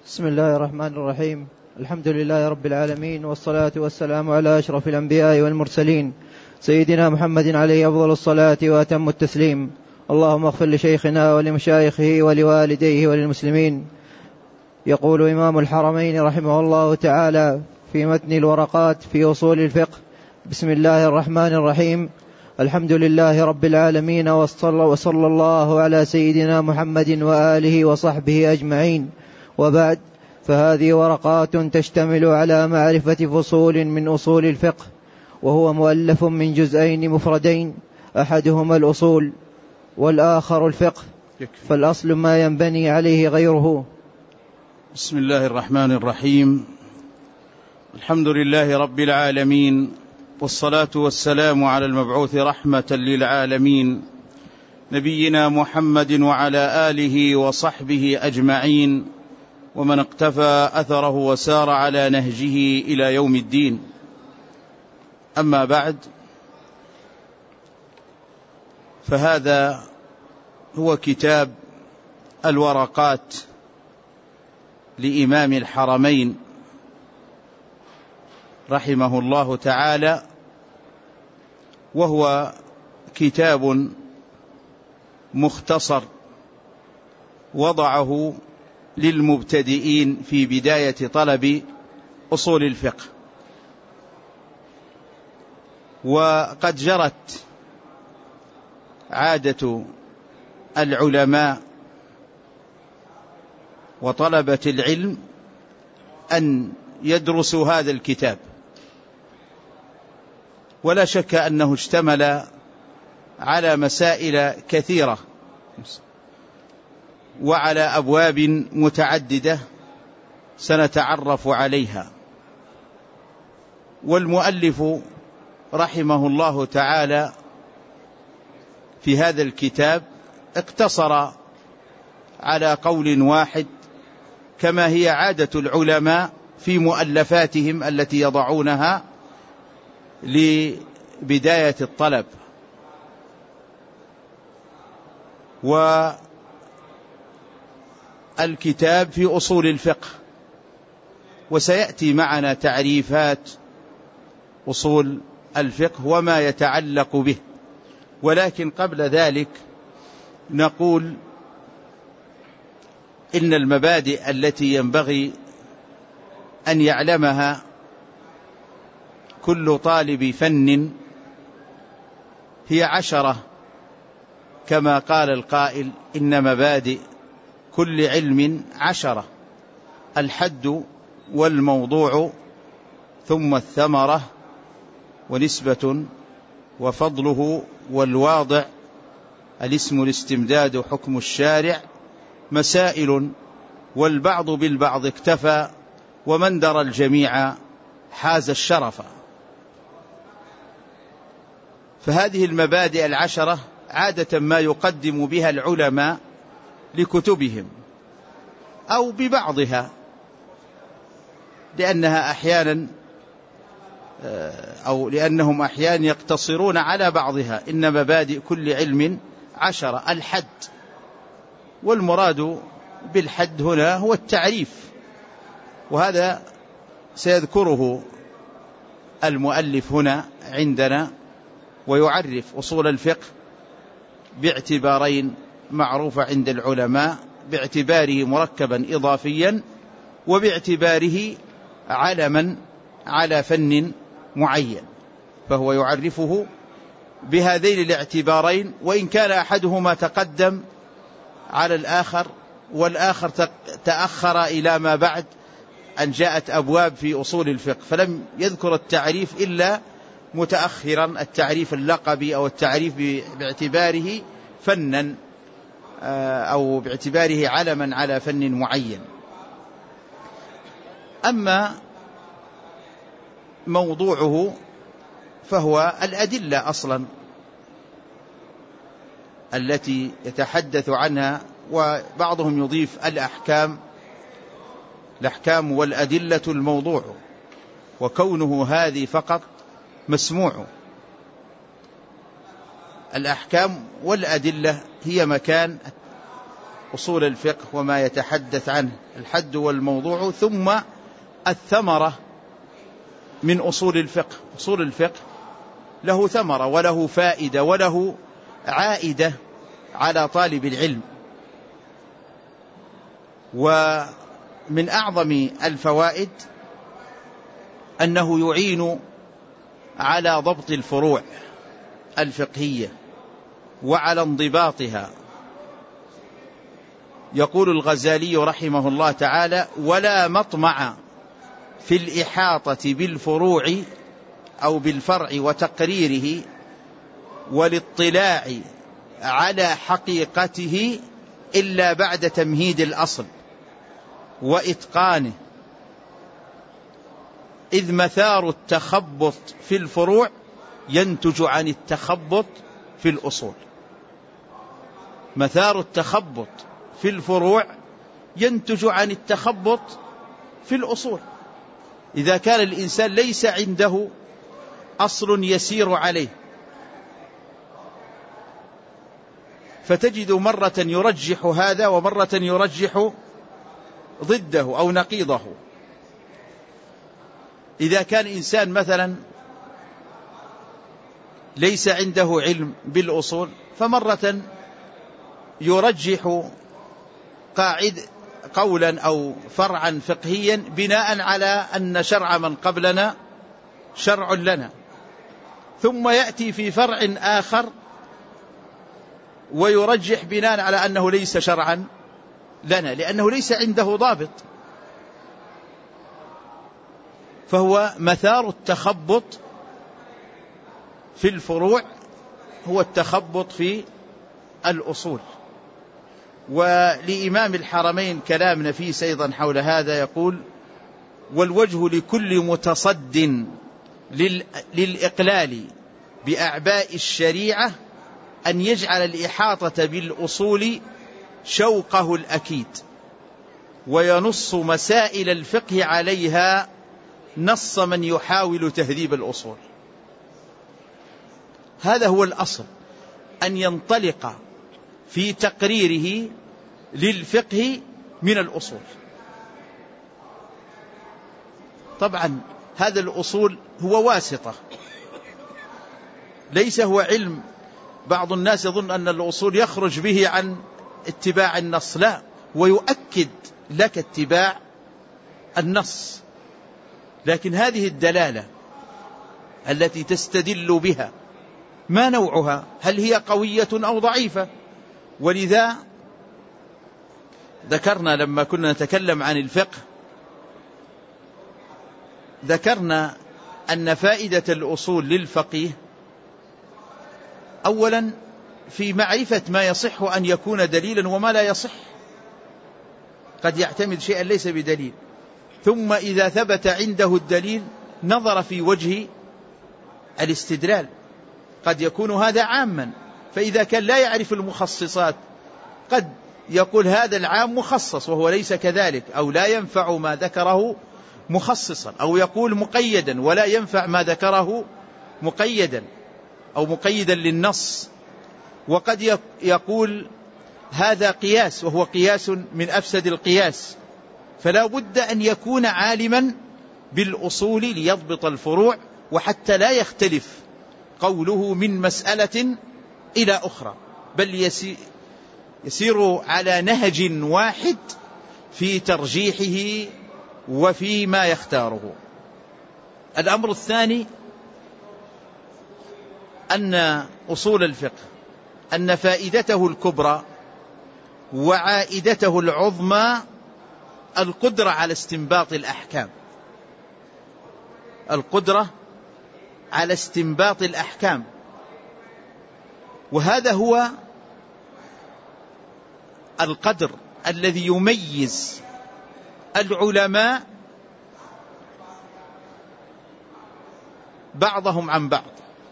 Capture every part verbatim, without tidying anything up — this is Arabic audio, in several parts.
بسم الله الرحمن الرحيم. الحمد لله رب العالمين، والصلاة والسلام على أشرف الأنبياء والمرسلين سيدنا محمد عليه أفضل الصلاة وأتم التسليم. اللهم اغفر لشيخنا ولمشايخه ولوالديه وللمسلمين. يقول إمام الحرمين رحمه الله تعالى في متن الورقات في أصول الفقه: بسم الله الرحمن الرحيم. الحمد لله رب العالمين، وصلى الله على سيدنا محمد وآله وصحبه أجمعين، وبعد، فهذه ورقات تشتمل على معرفة فصول من أصول الفقه، وهو مؤلف من جزئين مفردين، أحدهما الأصول والآخر الفقه، فالأصل ما ينبني عليه غيره. بسم الله الرحمن الرحيم. الحمد لله رب العالمين، والصلاة والسلام على المبعوث رحمة للعالمين نبينا محمد وعلى آله وصحبه أجمعين، ومن اقتفى أثره وسار على نهجه إلى يوم الدين. أما بعد، فهذا هو كتاب الورقات لإمام الحرمين رحمه الله تعالى، وهو كتاب مختصر وضعه للمبتدئين في بداية طلب أصول الفقه. وقد جرت عادة العلماء وطلبة العلم أن يدرسوا هذا الكتاب، ولا شك أنه اشتمل على مسائل كثيرة وعلى أبواب متعددة سنتعرف عليها. والمؤلف رحمه الله تعالى في هذا الكتاب اقتصر على قول واحد، كما هي عادة العلماء في مؤلفاتهم التي يضعونها لبداية الطلب. والكتاب في أصول الفقه، وسيأتي معنا تعريفات أصول الفقه وما يتعلق به. ولكن قبل ذلك نقول إن المبادئ التي ينبغي أن يعلمها كل طالب فن هي عشرة، كما قال القائل: إن مبادئ كل علم عشرة: الحد والموضوع، ثم الثمرة، ونسبة، وفضله، والواضع، الاسم الاستمداد، حكم الشارع، مسائل، والبعض بالبعض اكتفى، ومن درى الجميع حاز الشرف. فهذه المبادئ العشرة عادة ما يقدم بها العلماء لكتبهم أو ببعضها، لأنها أحيانا أو لأنهم أحيانا يقتصرون على بعضها. إن مبادئ كل علم عشرة: الحد، والمراد بالحد هنا هو التعريف، وهذا سيذكره المؤلف هنا عندنا. ويعرف أصول الفقه باعتبارين معروفة عند العلماء: باعتباره مركبا إضافيا، وباعتباره علما على فن معين. فهو يعرفه بهذين الاعتبارين، وإن كان أحدهما تقدم على الآخر والآخر تأخر إلى ما بعد أن جاءت أبواب في أصول الفقه، فلم يذكر التعريف إلا متأخرا، التعريف اللقبي أو التعريف باعتباره فنا أو باعتباره علما على فن معين. أما موضوعه فهو الأدلة أصلا التي يتحدث عنها، وبعضهم يضيف الأحكام. الأحكام والأدلة الموضوع، وكونه هذه فقط مسموع. الأحكام والأدلة هي مكان أصول الفقه وما يتحدث عنه، الحد والموضوع، ثم الثمرة من أصول الفقه. أصول الفقه له ثمرة وله فائدة وله عائدة على طالب العلم. ومن أعظم الفوائد أنه يعين على ضبط الفروع الفقهية وعلى انضباطها. يقول الغزالي رحمه الله تعالى: ولا مطمع في الإحاطة بالفروع أو بالفرع وتقريره والاطلاع على حقيقته إلا بعد تمهيد الأصل وإتقانه، إذ مثار التخبط في الفروع ينتج عن التخبط في الأصول. مثار التخبط في الفروع ينتج عن التخبط في الأصول. إذا كان الإنسان ليس عنده أصل يسير عليه، فتجد مرة يرجح هذا ومرة يرجح ضده أو نقيضه. إذا كان إنسان مثلا ليس عنده علم بالأصول، فمرة يرجح قاعد قولا أو فرعا فقهيا بناء على أن شرع من قبلنا شرع لنا، ثم يأتي في فرع آخر ويرجح بناء على أنه ليس شرعا لنا، لأنه ليس عنده ضابط. فهو مثار التخبط في الفروع هو التخبط في الأصول. ولإمام الحرمين كلام نفيس أيضا حول هذا، يقول: والوجه لكل متصد للإقلال بأعباء الشريعة أن يجعل الإحاطة بالأصول شوقه الأكيد، وينص مسائل الفقه عليها نص من يحاول تهذيب الأصول. هذا هو الأصل، أن ينطلق في تقريره للفقه من الأصول. طبعا هذا الأصول هو واسطة، ليس هو علم. بعض الناس يظن أن الأصول يخرج به عن اتباع النص، لا، ويؤكد لك اتباع النص. لكن هذه الدلالة التي تستدل بها ما نوعها؟ هل هي قوية أو ضعيفة؟ ولذا ذكرنا لما كنا نتكلم عن الفقه، ذكرنا أن فائدة الأصول للفقيه أولا في معرفة ما يصح أن يكون دليلا وما لا يصح، قد يعتمد شيئا ليس بدليل، ثم إذا ثبت عنده الدليل نظر في وجه الاستدلال، قد يكون هذا عاما، فإذا كان لا يعرف المخصصات قد يقول هذا العام مخصص وهو ليس كذلك، أو لا ينفع ما ذكره مخصصا، أو يقول مقيدا ولا ينفع ما ذكره مقيدا أو مقيدا للنص، وقد يقول هذا قياس وهو قياس من أفسد القياس. فلا بد أن يكون عالما بالأصول ليضبط الفروع، وحتى لا يختلف قوله من مسألة إلى أخرى، بل يسير على نهج واحد في ترجيحه وفي ما يختاره. الأمر الثاني أن أصول الفقه أن فائدته الكبرى وعائدته العظمى القدرة على استنباط الأحكام، القدرة على استنباط الأحكام. وهذا هو القدر الذي يميز العلماء بعضهم عن بعض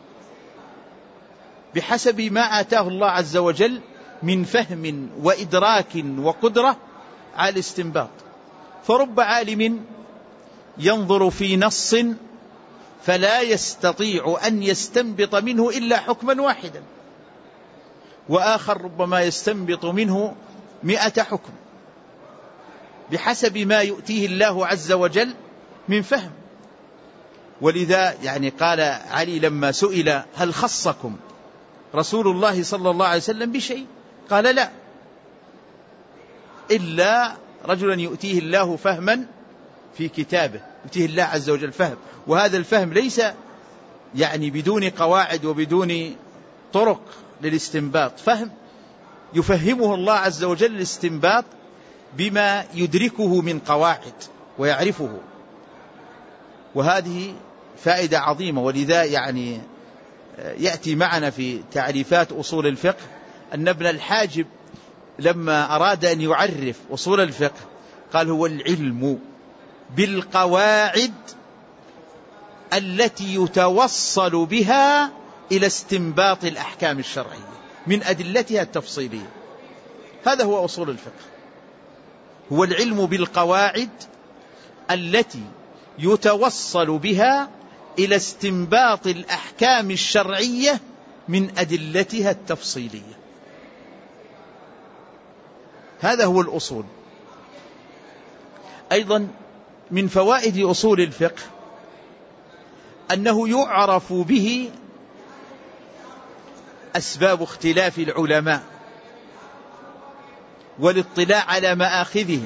بحسب ما آتاه الله عز وجل من فهم وإدراك وقدرة على الاستنباط. فرب عالم ينظر في نص فلا يستطيع أن يستنبط منه إلا حكما واحدا، وآخر ربما يستنبط منه مئة حكم بحسب ما يؤتيه الله عز وجل من فهم. ولذا يعني قال علي لما سئل هل خصكم رسول الله صلى الله عليه وسلم بشيء؟ قال لا، إلا رجلا يؤتيه الله فهما في كتابه، يؤتيه الله عز وجل فهم، وهذا الفهم ليس يعني بدون قواعد وبدون طرق للاستنباط، فهم يفهمه الله عز وجل الاستنباط بما يدركه من قواعد ويعرفه، وهذه فائدة عظيمة. ولذا يعني يأتي معنا في تعريفات أصول الفقه أن ابن الحاجب لما أراد أن يعرف أصول الفقه قال هو العلم بالقواعد التي يتوصل بها إلى استنباط الأحكام الشرعية من أدلتها التفصيلية. هذا هو أصول الفقه، هو العلم بالقواعد التي يتوصل بها إلى استنباط الأحكام الشرعية من أدلتها التفصيلية. هذا هو الأصول. أيضا من فوائد أصول الفقه أنه يعرف به أسباب اختلاف العلماء والاطلاع على مآخذهم،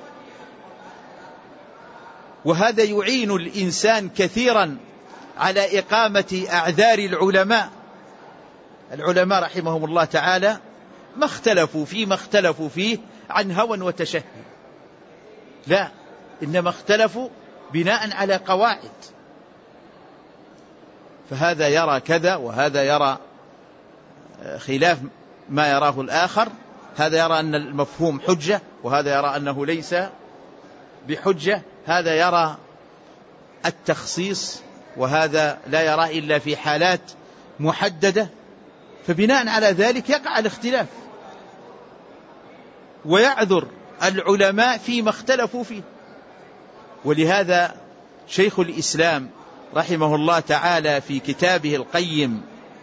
وهذا يعين الإنسان كثيرا على إقامة أعذار العلماء. العلماء رحمهم الله تعالى ما اختلفوا فيما اختلفوا فيه عن هوى وتشهي، لا، إنما اختلفوا بناء على قواعد، فهذا يرى كذا وهذا يرى خلاف ما يراه الآخر، هذا يرى أن المفهوم حجة وهذا يرى أنه ليس بحجة، هذا يرى التخصيص وهذا لا يرى إلا في حالات محددة، فبناء على ذلك يقع الاختلاف ويعذر العلماء فيما اختلفوا فيه. ولهذا شيخ الإسلام رحمه الله تعالى في كتابه القيم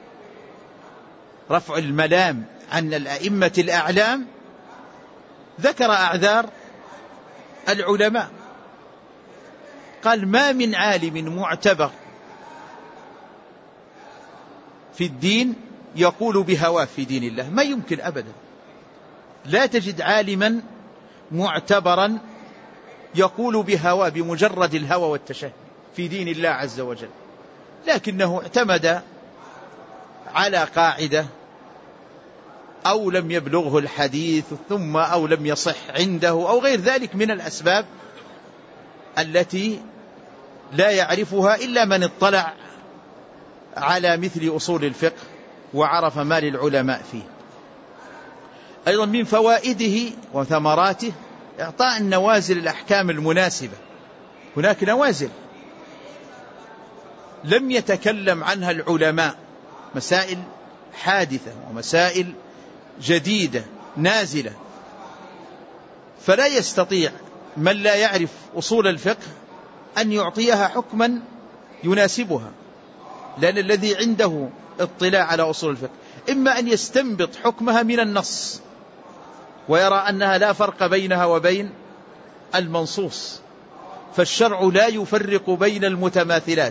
رفع الملام عن الأئمة الأعلام ذكر أعذار العلماء، قال ما من عالم معتبر في الدين يقول بهواه في دين الله، ما يمكن أبدا، لا تجد عالما معتبرا يقول بهواه بمجرد الهوى والتشهي في دين الله عز وجل، لكنه اعتمد على قاعدة أو لم يبلغه الحديث ثم أو لم يصح عنده أو غير ذلك من الأسباب التي لا يعرفها إلا من اطلع على مثل أصول الفقه وعرف ما للعلماء فيه. أيضا من فوائده وثمراته إعطاء النوازل الأحكام المناسبة. هناك نوازل لم يتكلم عنها العلماء، مسائل حادثة ومسائل جديدة نازلة، فلا يستطيع من لا يعرف أصول الفقه أن يعطيها حكما يناسبها، لأن الذي عنده اطلاع على أصول الفقه إما أن يستنبط حكمها من النص ويرى أنها لا فرق بينها وبين المنصوص، فالشرع لا يفرق بين المتماثلات،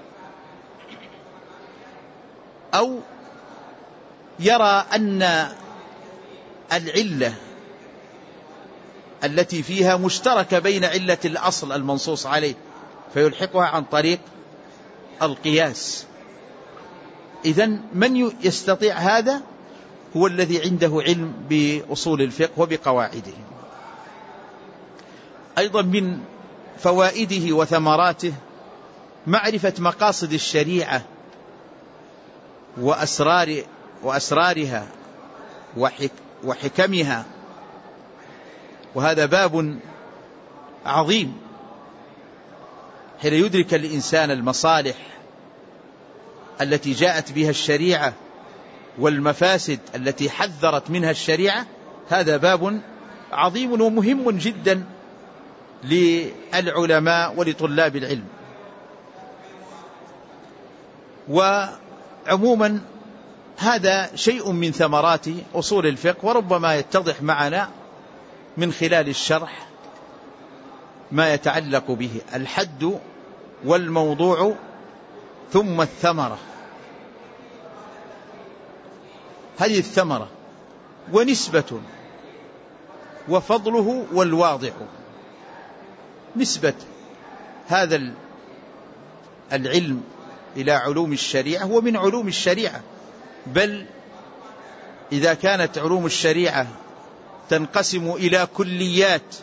أو يرى أن العلة التي فيها مشتركة بين علة الأصل المنصوص عليه فيلحقها عن طريق القياس. إذن من يستطيع هذا هو الذي عنده علم بأصول الفقه وبقواعده. أيضا من فوائده وثمراته معرفة مقاصد الشريعة وأسرار وأسرارها وحك وحكمها، وهذا باب عظيم حين يدرك الإنسان المصالح التي جاءت بها الشريعة والمفاسد التي حذرت منها الشريعة، هذا باب عظيم ومهم جدا للعلماء ولطلاب العلم. وعموما هذا شيء من ثمرات أصول الفقه، وربما يتضح معنا من خلال الشرح ما يتعلق به: الحد والموضوع ثم الثمرة. هذه الثمرة ونسبة وفضله والواضع. نسبة هذا العلم إلى علوم الشريعة هو من علوم الشريعة، بل إذا كانت علوم الشريعة تنقسم إلى كليات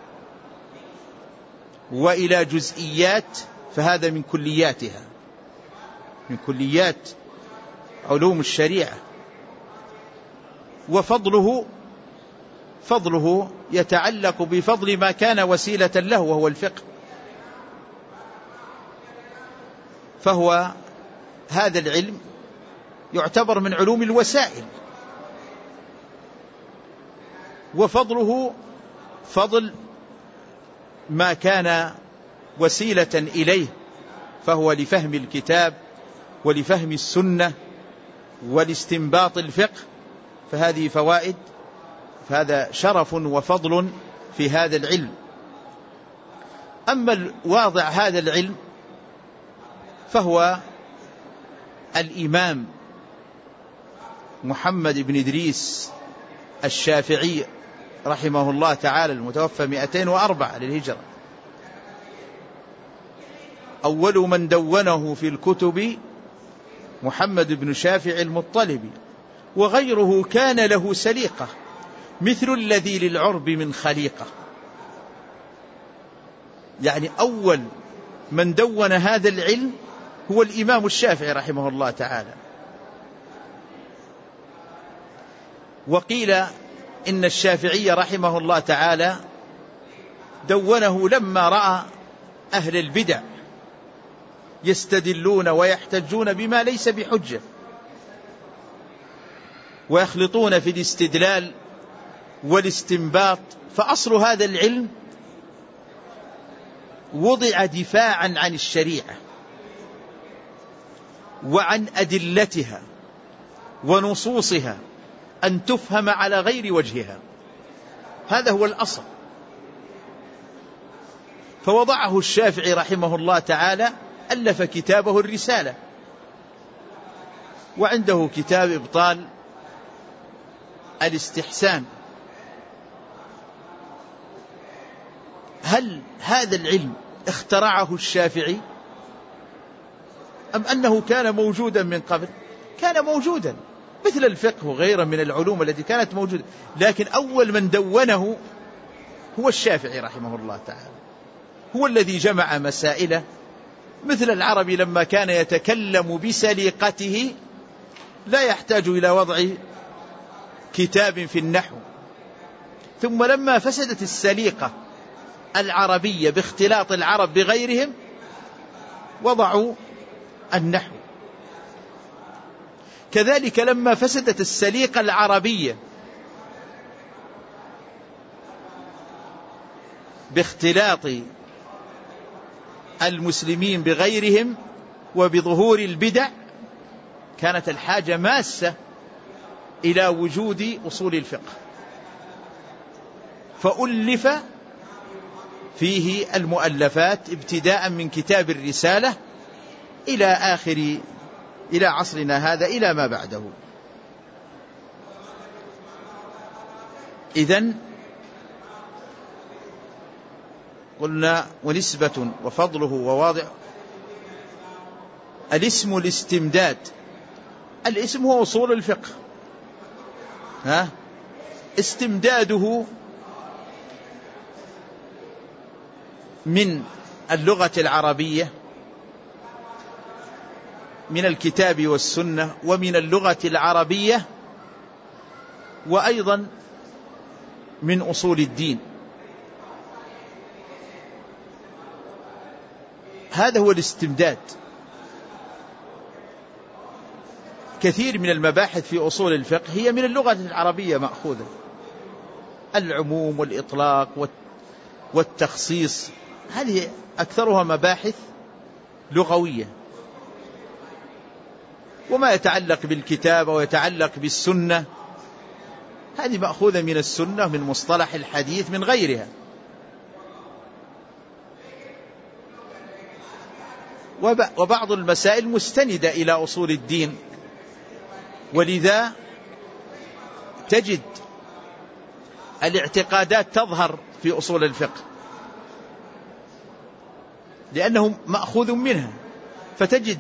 وإلى جزئيات فهذا من كلياتها، من كليات علوم الشريعة. وفضله فضله يتعلق بفضل ما كان وسيلة له وهو الفقه، فهو هذا العلم يعتبر من علوم الوسائل. وفضله فضل ما كان وسيلة إليه، فهو لفهم الكتاب ولفهم السنة ولاستنباط الفقه، فهذه فوائد، فهذا شرف وفضل في هذا العلم. أما الواضع هذا العلم فهو الإمام محمد بن إدريس الشافعي رحمه الله تعالى، المتوفى مئتين وأربعة للهجرة، أول من دونه في الكتب محمد بن شافع المطلبي، وغيره كان له سليقة مثل الذي للعرب من خليقة. يعني أول من دون هذا العلم هو الإمام الشافعي رحمه الله تعالى. وقيل إن الشافعي رحمه الله تعالى دونه لما رأى أهل البدع يستدلون ويحتجون بما ليس بحجة، ويخلطون في الاستدلال والاستنباط، فأصل هذا العلم وضع دفاعا عن الشريعة وعن أدلتها ونصوصها أن تفهم على غير وجهها، هذا هو الأصل. فوضعه الشافعي رحمه الله تعالى، ألف كتابه الرسالة، وعنده كتاب إبطال الاستحسان. هل هذا العلم اخترعه الشافعي أم أنه كان موجودا من قبل؟ كان موجودا مثل الفقه وغيره من العلوم التي كانت موجودة، لكن أول من دونه هو الشافعي رحمه الله تعالى، هو الذي جمع مسائله. مثل العربي لما كان يتكلم بسليقته لا يحتاج إلى وضع كتاب في النحو، ثم لما فسدت السليقة العربية باختلاط العرب بغيرهم وضعوا النحو. كذلك لما فسدت السليقة العربية باختلاط المسلمين بغيرهم وبظهور البدع كانت الحاجة ماسة إلى وجود أصول الفقه، فألف فيه المؤلفات ابتداء من كتاب الرسالة إلى آخر إلى عصرنا هذا إلى ما بعده. إذن قلنا ونسبة وفضله وواضع. الاسم الاستمداد، الاسم هو أصول الفقه، ها استمداده من اللغة العربية، من الكتاب والسنة، ومن اللغة العربية، وأيضا من أصول الدين. هذا هو الاستمداد. كثير من المباحث في أصول الفقه هي من اللغة العربية مأخوذة، العموم والإطلاق والتخصيص، هذه أكثرها مباحث لغوية. وما يتعلق بالكتاب ويتعلق بالسنة هذه مأخوذة من السنة، من مصطلح الحديث، من غيرها. وبعض المسائل مستندة إلى أصول الدين، ولذا تجد الاعتقادات تظهر في أصول الفقه لأنه مأخوذ منها، فتجد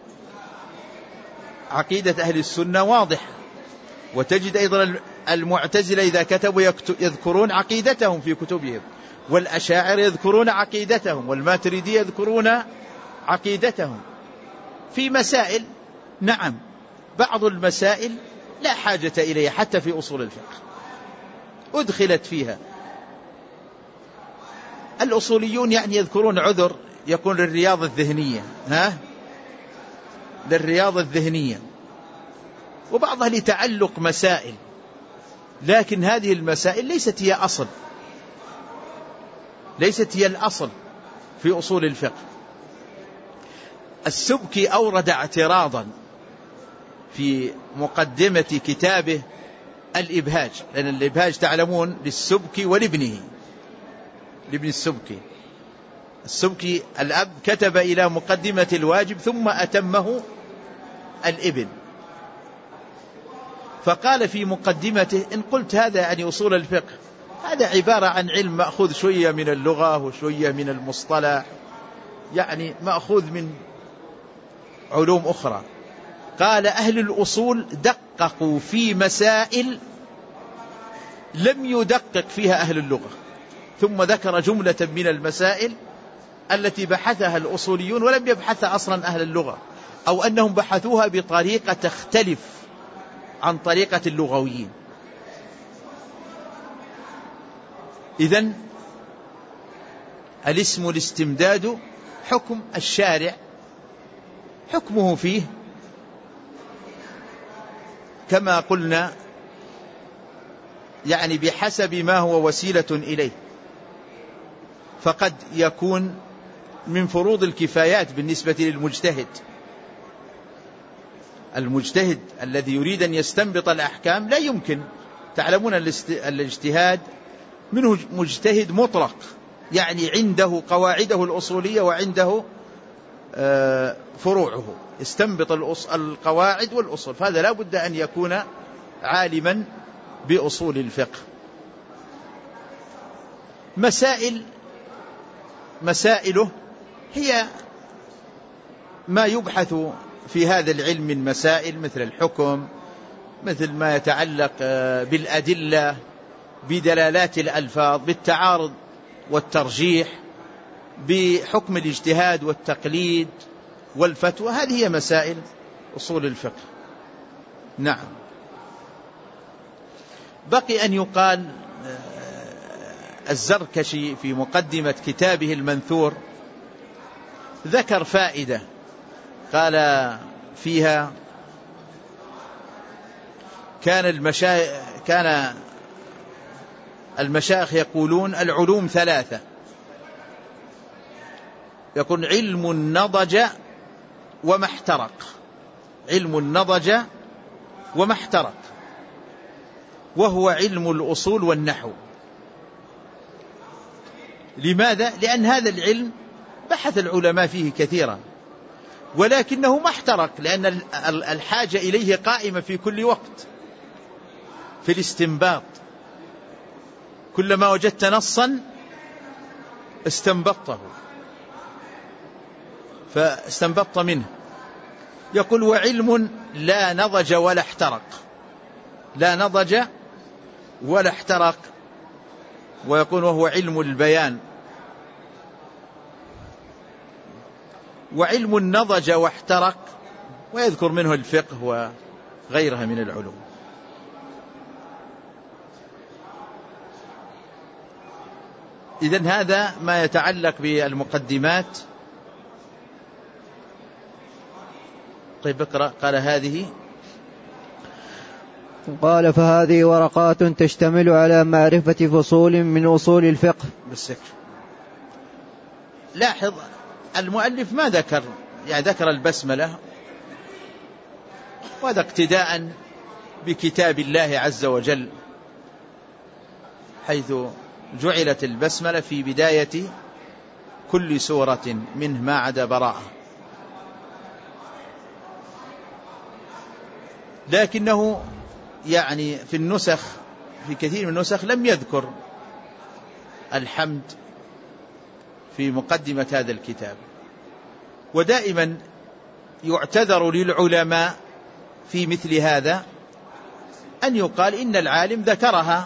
عقيدة أهل السنة واضحة، وتجد أيضا المعتزلة إذا كتبوا يذكرون عقيدتهم في كتبهم، والأشاعرة يذكرون عقيدتهم، والماتريدية يذكرون عقيدتهم في مسائل. نعم، بعض المسائل لا حاجة إليها حتى في أصول الفقه أدخلت فيها. الأصوليون يعني يذكرون عذر يكون للرياضة الذهنية، ها للرياضة الذهنية، وبعضها لتعلق مسائل، لكن هذه المسائل ليست هي أصل، ليست هي الأصل في أصول الفقه. السبكي أورد اعتراضا في مقدمة كتابه الإبهاج، لأن الإبهاج تعلمون للسبكي ولابنه، لابن السبكي. السبكي الأب كتب إلى مقدمة الواجب ثم أتمه الابن، فقال في مقدمته: إن قلت هذا يعني أصول الفقه، هذا عبارة عن علم مأخوذ شوية من اللغة وشوية من المصطلح، يعني مأخوذ من علوم أخرى. قال: أهل الأصول دققوا في مسائل لم يدقق فيها أهل اللغة. ثم ذكر جملة من المسائل التي بحثها الأصوليون ولم يبحثها أصلا أهل اللغة، أو أنهم بحثوها بطريقة تختلف عن طريقة اللغويين. إذن الاسم الاستمداد حكم الشارع، حكمه فيه كما قلنا يعني بحسب ما هو وسيلة إليه، فقد يكون من فروض الكفايات بالنسبة للمجتهد. المجتهد الذي يريد أن يستنبط الأحكام لا يمكن، تعلمون الاجتهاد منه مجتهد مطلق، يعني عنده قواعده الأصولية وعنده فروعه، يستنبط القواعد والأصول، فهذا لا بد أن يكون عالما بأصول الفقه. مسائل مسائله هي ما يبحث في هذا العلم من مسائل، مثل الحكم، مثل ما يتعلق بالأدلة، بدلالات الألفاظ، بالتعارض والترجيح، بحكم الاجتهاد والتقليد والفتوى. هذه هي مسائل أصول الفقه. نعم. بقي أن يقال الزركشي في مقدمة كتابه المنثور ذكر فائدة قال فيها: كان المشايخ كان المشايخ يقولون العلوم ثلاثة، يكون علم نضج وما احترق، علم نضج وما احترق، وهو علم الأصول والنحو. لماذا؟ لأن هذا العلم بحث العلماء فيه كثيرا، ولكنه ما احترق، لأن الحاجة إليه قائمة في كل وقت في الاستنباط. كلما وجدت نصا استنبطته، فاستنبطت منه. يقول: وعلم لا نضج ولا احترق، لا نضج ولا احترق، ويقول: وهو علم البيان. وعلم نضج واحترق، ويذكر منه الفقه وغيرها من العلوم. إذن هذا ما يتعلق بالمقدمات. طيب اقرأ. قال: هذه قال: فهذه ورقات تشتمل على معرفة فصول من أصول الفقه. بالسكر. لاحظ المؤلف ما ذكر، يعني ذكر البسملة، وهذا اقتداء بكتاب الله عز وجل حيث جعلت البسملة في بداية كل سورة منه ما عدا براءة. لكنه يعني في النسخ، في كثير من النسخ لم يذكر الحمد في مقدمة هذا الكتاب. ودائما يعتذر للعلماء في مثل هذا أن يقال إن العالم ذكرها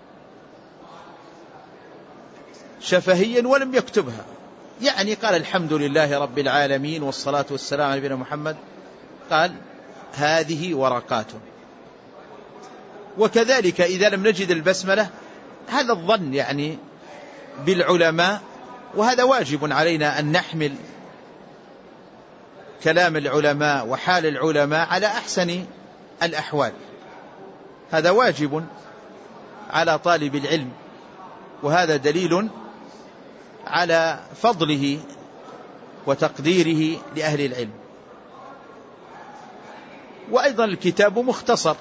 شفهيا ولم يكتبها، يعني قال الحمد لله رب العالمين والصلاة والسلام على نبينا محمد، قال هذه ورقات. وكذلك إذا لم نجد البسملة هذا الظن يعني بالعلماء، وهذا واجب علينا أن نحمل كلام العلماء وحال العلماء على أحسن الأحوال، هذا واجب على طالب العلم، وهذا دليل على فضله وتقديره لأهل العلم. وأيضا الكتاب مختصر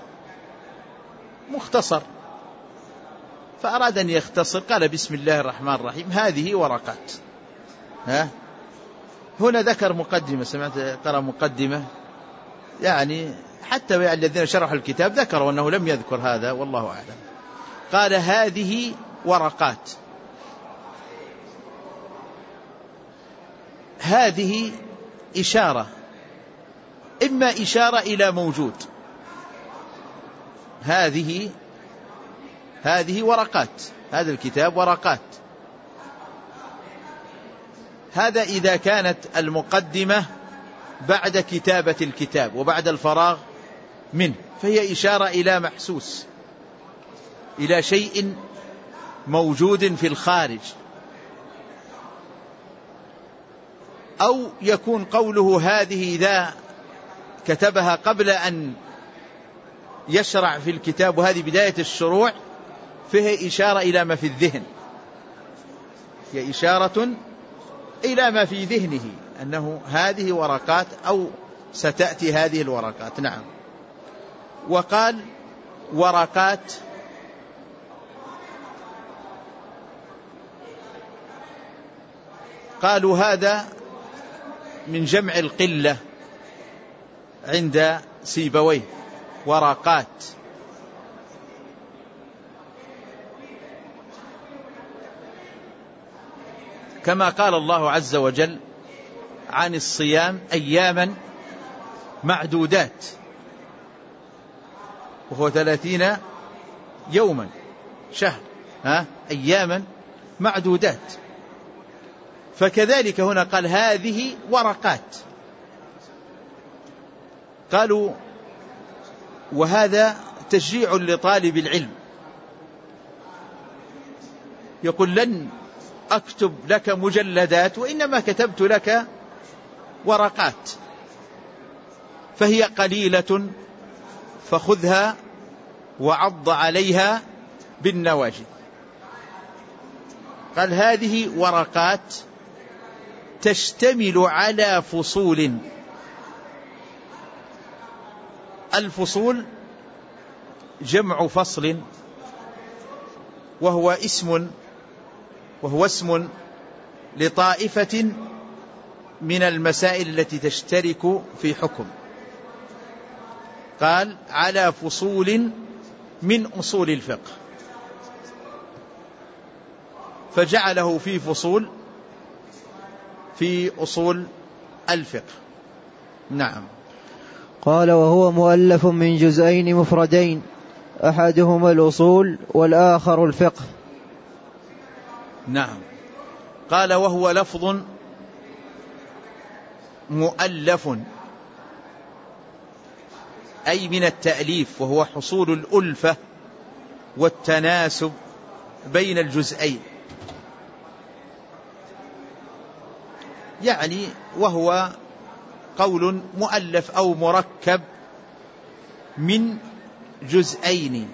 مختصر فأراد أن يختصر قال بسم الله الرحمن الرحيم هذه ورقات. ها هنا ذكر مقدمة، سمعت قرأ مقدمة، يعني حتى الذين شرحوا الكتاب ذكروا أنه لم يذكر هذا والله أعلم. قال هذه ورقات، هذه إشارة، إما إشارة إلى موجود، هذه هذه ورقات، هذا الكتاب ورقات، هذا إذا كانت المقدمة بعد كتابة الكتاب وبعد الفراغ منه، فهي إشارة إلى محسوس، إلى شيء موجود في الخارج. أو يكون قوله هذه إذا كتبها قبل أن يشرع في الكتاب وهذه بداية الشروع، فهي إشارة إلى ما في الذهن، هي إشارة إلى ما في ذهنه أنه هذه ورقات أو ستأتي هذه الورقات. نعم. وقال ورقات قالوا هذا من جمع القلة عند سيبويه، ورقات. كما قال الله عز وجل عن الصيام أياما معدودات، وهو ثلاثين يوما شهر، ها أياما معدودات. فكذلك هنا قال هذه ورقات. قالوا وهذا تشجيع لطالب العلم، يقول لن أكتب لك مجلدات وإنما كتبت لك ورقات، فهي قليلة فخذها وعض عليها بالنواجذ. قال هذه ورقات تشتمل على فصول. الفصول جمع فصل، وهو اسم وهو اسم لطائفة من المسائل التي تشترك في حكم. قال على فصول من أصول الفقه، فجعله في فصول في أصول الفقه. نعم. قال وهو مؤلف من جزئين مفردين، أحدهما الأصول والآخر الفقه. نعم. قال وهو لفظ مؤلف، أي من التأليف، وهو حصول الألفة والتناسب بين الجزئين، يعني وهو قول مؤلف أو مركب من جزئين.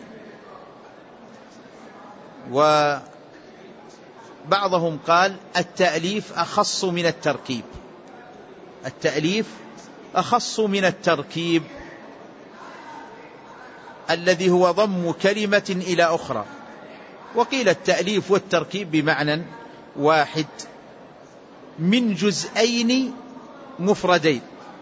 وبعضهم قال التأليف أخص من التركيب، التأليف أخص من التركيب الذي هو ضم كلمة إلى أخرى. وقيل التأليف والتركيب بمعنى واحد من جزئين مفردين،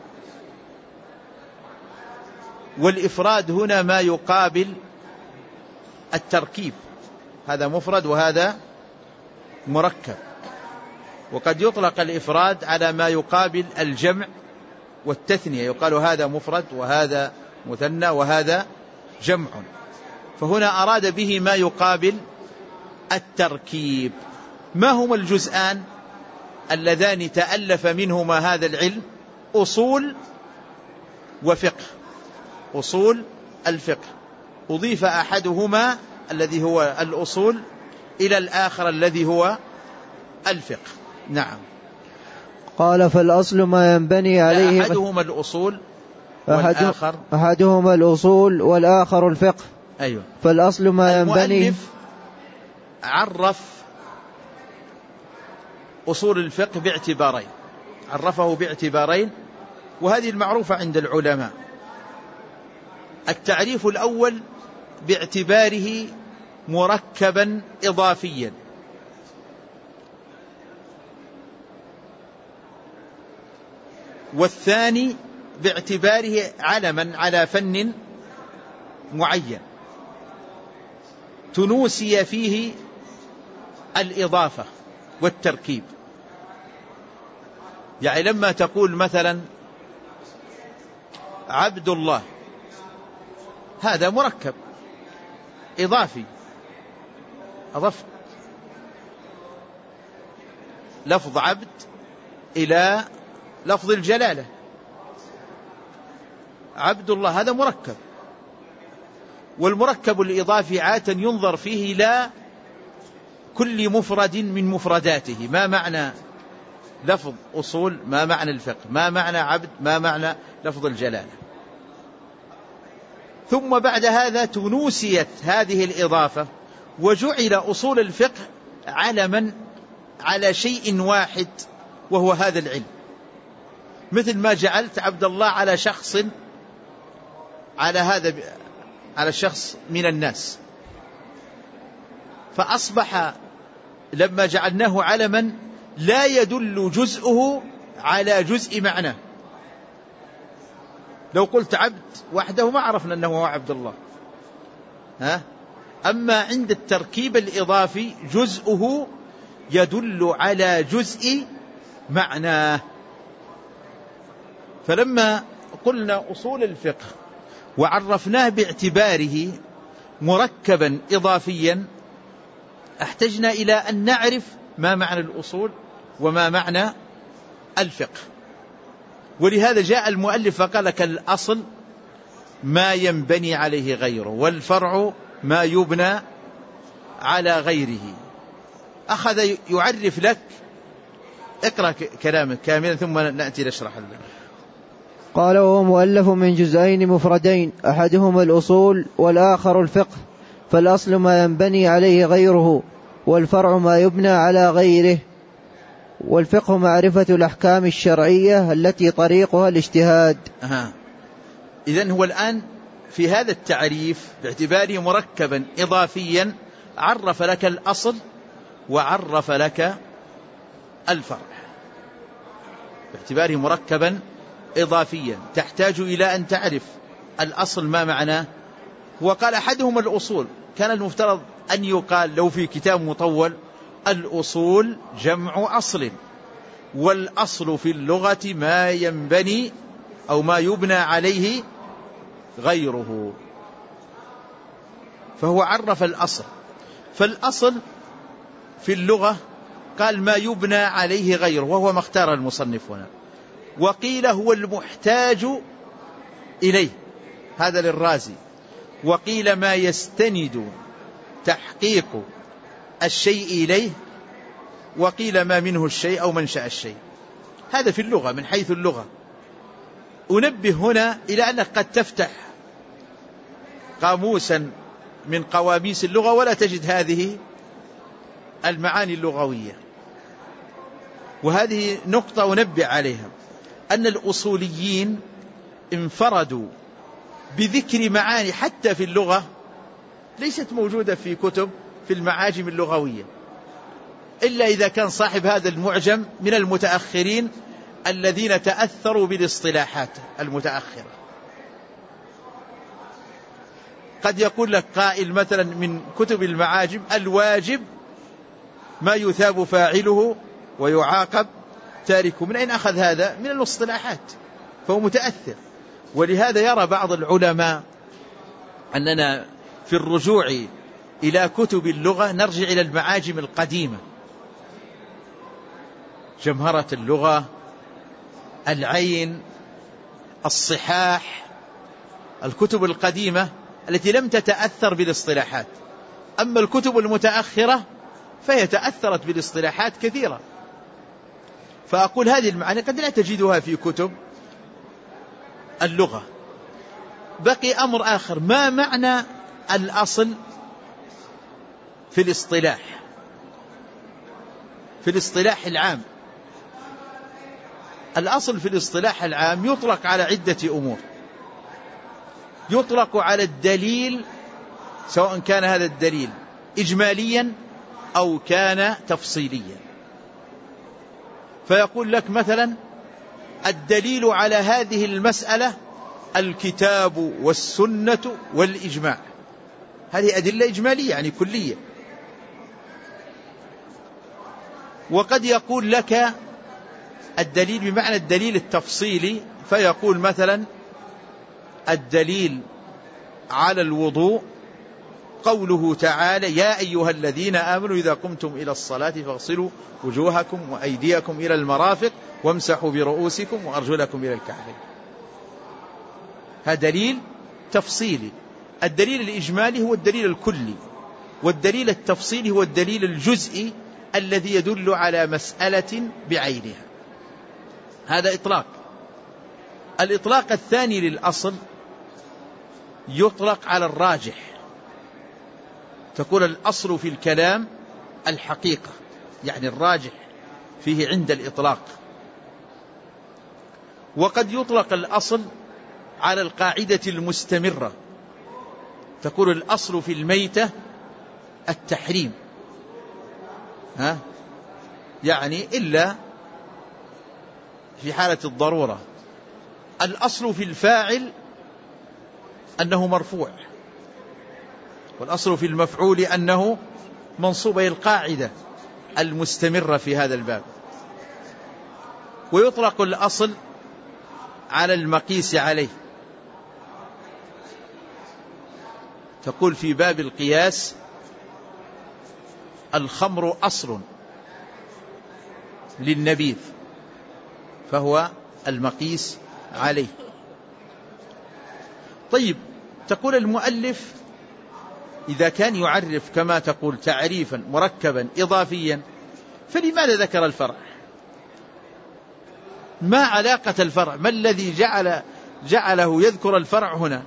والإفراد هنا ما يقابل التركيب، هذا مفرد وهذا مركب. وقد يطلق الإفراد على ما يقابل الجمع والتثنية، يقال هذا مفرد وهذا مثنى وهذا جمع، فهنا أراد به ما يقابل التركيب. ما هما الجزءان اللذان تألف منهما هذا العلم؟ أصول وفقه. أصول الفقه أضيف أحدهما الذي هو الأصول إلى الآخر الذي هو الفقه. نعم. قال فالأصل ما ينبني عليه أحدهما الأصول والآخر أحدهما الأصول والآخر الفقه. أيوة. فالأصل ما ينبني. المؤلف عرف أصول الفقه باعتبارين، عرفه باعتبارين، وهذه المعروفة عند العلماء. التعريف الأول باعتباره مركبا إضافيا، والثاني باعتباره علما على فن معين تنوسي فيه الإضافة والتركيب. يعني لما تقول مثلا عبد الله، هذا مركب إضافي، أضفت لفظ عبد إلى لفظ الجلالة، عبد الله، هذا مركب. والمركب الإضافي عادة ينظر فيه لا كل مفرد من مفرداته، ما معنى لفظ أصول، ما معنى الفقه، ما معنى عبد، ما معنى لفظ الجلالة. ثم بعد هذا تنوسيت هذه الإضافة وجعل أصول الفقه علما على شيء واحد وهو هذا العلم، مثل ما جعلت عبد الله على شخص، على هذا على الشخص من الناس، فأصبح لما جعلناه علما لا يدل جزءه على جزء معناه. لو قلت عبد وحده ما عرفنا أنه هو عبد الله، ها؟ أما عند التركيب الإضافي جزءه يدل على جزء معناه. فلما قلنا أصول الفقه وعرفناه باعتباره مركبا إضافيا، احتجنا إلى أن نعرف ما معنى الأصول وما معنى الفقه. ولهذا جاء المؤلف فقال لك الأصل ما ينبني عليه غيره، والفرع ما يبنى على غيره. أخذ يعرف لك. اقرأ كلامك كاملا ثم نأتي نشرح له. قال وهو مؤلف من جزئين مفردين، أحدهما الأصول والآخر الفقه. فالأصل ما ينبني عليه غيره، والفرع ما يبنى على غيره. والفقه معرفة الأحكام الشرعية التي طريقها الاجتهاد. أه. إذن هو الآن في هذا التعريف باعتباره مركبا إضافيا عرف لك الأصل وعرف لك الفرع. باعتباره مركبا إضافيا تحتاج إلى أن تعرف الأصل ما معناه. وقال أحدهم الأصول، كان المفترض أن يقال لو في كتاب مطول الأصول جمع أصل، والأصل في اللغة ما ينبني أو ما يبنى عليه غيره. فهو عرف الأصل، فالأصل في اللغة قال ما يبنى عليه غيره، وهو ما اختار المصنف هنا. وقيل هو المحتاج إليه، هذا للرازي. وقيل ما يستند تحقيق الشيء إليه، وقيل ما منه الشيء أو منشأ الشيء. هذا في اللغة من حيث اللغة. أنبه هنا إلى أنك قد تفتح قاموسا من قواميس اللغة ولا تجد هذه المعاني اللغوية. وهذه نقطة أنبه عليها، أن الأصوليين انفردوا بذكر معاني حتى في اللغة ليست موجودة في كتب في المعاجم اللغوية، إلا إذا كان صاحب هذا المعجم من المتأخرين الذين تأثروا بالاصطلاحات المتأخرة. قد يقول لك قائل مثلا من كتب المعاجم: الواجب ما يثاب فاعله ويعاقب تاركه. من أين أخذ هذا؟ من الاصطلاحات، فهو متأثر. ولهذا يرى بعض العلماء أننا في الرجوع إلى كتب اللغة نرجع إلى المعاجم القديمة، جمهرة اللغة، العين، الصحاح، الكتب القديمة التي لم تتأثر بالاصطلاحات. أما الكتب المتأخرة فهي تأثرت بالاصطلاحات كثيرا. فأقول هذه المعاني قد لا تجدها في كتب اللغة. بقي أمر آخر: ما معنى الأصل في الاصطلاح، في الاصطلاح العام؟ الأصل في الاصطلاح العام يطلق على عدة أمور. يطلق على الدليل، سواء كان هذا الدليل إجماليا أو كان تفصيليا. فيقول لك مثلا: الدليل على هذه المسألة الكتاب والسنة والإجماع. هذه أدلة إجمالية يعني كلية. وقد يقول لك الدليل بمعنى الدليل التفصيلي، فيقول مثلا: الدليل على الوضوء قوله تعالى: يا أيها الذين آمنوا إذا قمتم إلى الصلاة فاغسلوا وجوهكم وأيديكم إلى المرافق وامسحوا برؤوسكم وأرجلكم إلى الكعبين. هذا دليل تفصيلي. الدليل الإجمالي هو الدليل الكلي، والدليل التفصيلي هو الدليل الجزئي الذي يدل على مسألة بعينها. هذا إطلاق. الإطلاق الثاني للأصل يطلق على الراجح. تقول الأصل في الكلام الحقيقة، يعني الراجح فيه عند الإطلاق. وقد يطلق الأصل على القاعدة المستمرة. تقول الأصل في الميتة التحريم، ها؟ يعني إلا في حالة الضرورة. الأصل في الفاعل أنه مرفوع، والأصل في المفعول أنه منصوب. القاعدة المستمرة في هذا الباب. ويطلق الأصل على المقيس عليه. تقول في باب القياس: الخمر أصل للنبيذ، فهو المقيس عليه. طيب، تقول المؤلف: إذا كان يعرف كما تقول تعريفا مركبا إضافيا، فلماذا ذكر الفرع؟ ما علاقة الفرع؟ ما الذي جعل جعله يذكر الفرع هنا؟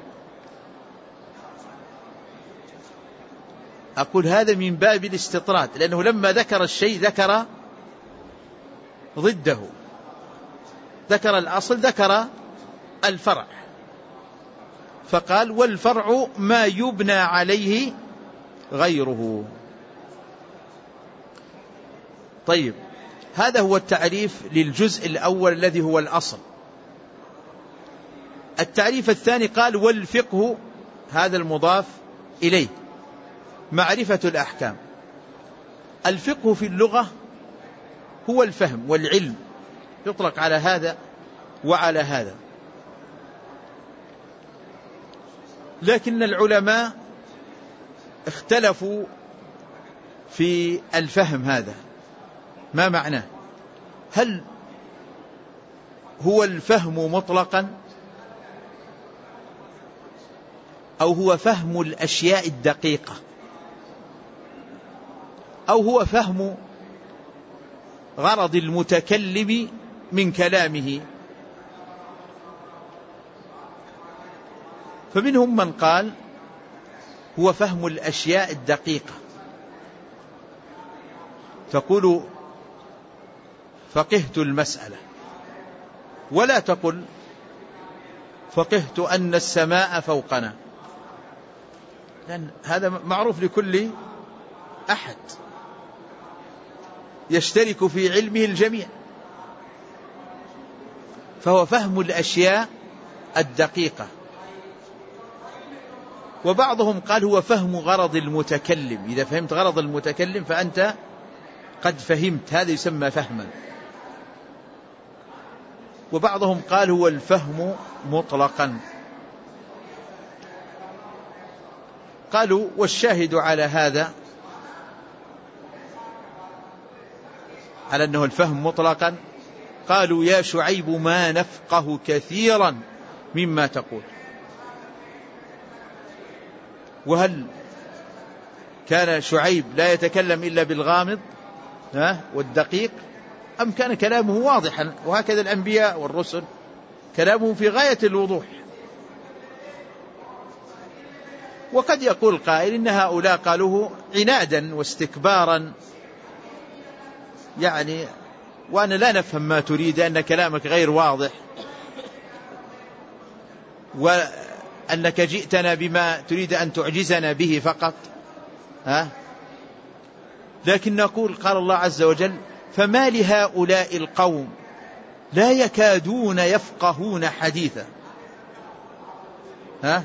أقول هذا من باب الاستطراد، لأنه لما ذكر الشيء ذكر ضده. ذكر الأصل، ذكر الفرع، فقال: والفرع ما يبنى عليه غيره. طيب، هذا هو التعريف للجزء الأول الذي هو الأصل. التعريف الثاني قال: والفقه، هذا المضاف إليه، معرفة الأحكام. الفقه في اللغة هو الفهم والعلم، يطلق على هذا وعلى هذا. لكن العلماء اختلفوا في الفهم هذا، ما معناه؟ هل هو الفهم مطلقا، أو هو فهم الأشياء الدقيقة، أو هو فهم غرض المتكلم من كلامه؟ فمنهم من قال هو فهم الأشياء الدقيقة. تقول فقهت المسألة، ولا تقل فقهت أن السماء فوقنا، لأن هذا معروف لكل أحد، يشترك في علمه الجميع، فهو فهم الأشياء الدقيقة. وبعضهم قال هو فهم غرض المتكلم، إذا فهمت غرض المتكلم فأنت قد فهمت، هذا يسمى فهما. وبعضهم قال هو الفهم مطلقا. قالوا والشاهد على هذا، على أنه الفهم مطلقا، قالوا يا شعيب ما نفقه كثيرا مما تقول. وهل كان شعيب لا يتكلم إلا بالغامض والدقيق، أم كان كلامه واضحا؟ وهكذا الأنبياء والرسل كلامهم في غاية الوضوح. وقد يقول قائل إن هؤلاء قالوه عنادا واستكبارا، يعني وأنا لا نفهم ما تريد، أن كلامك غير واضح، وأنك جئتنا بما تريد أن تعجزنا به فقط. ها؟ لكن نقول قال الله عز وجل فما لهؤلاء القوم لا يكادون يفقهون حديثا. ها؟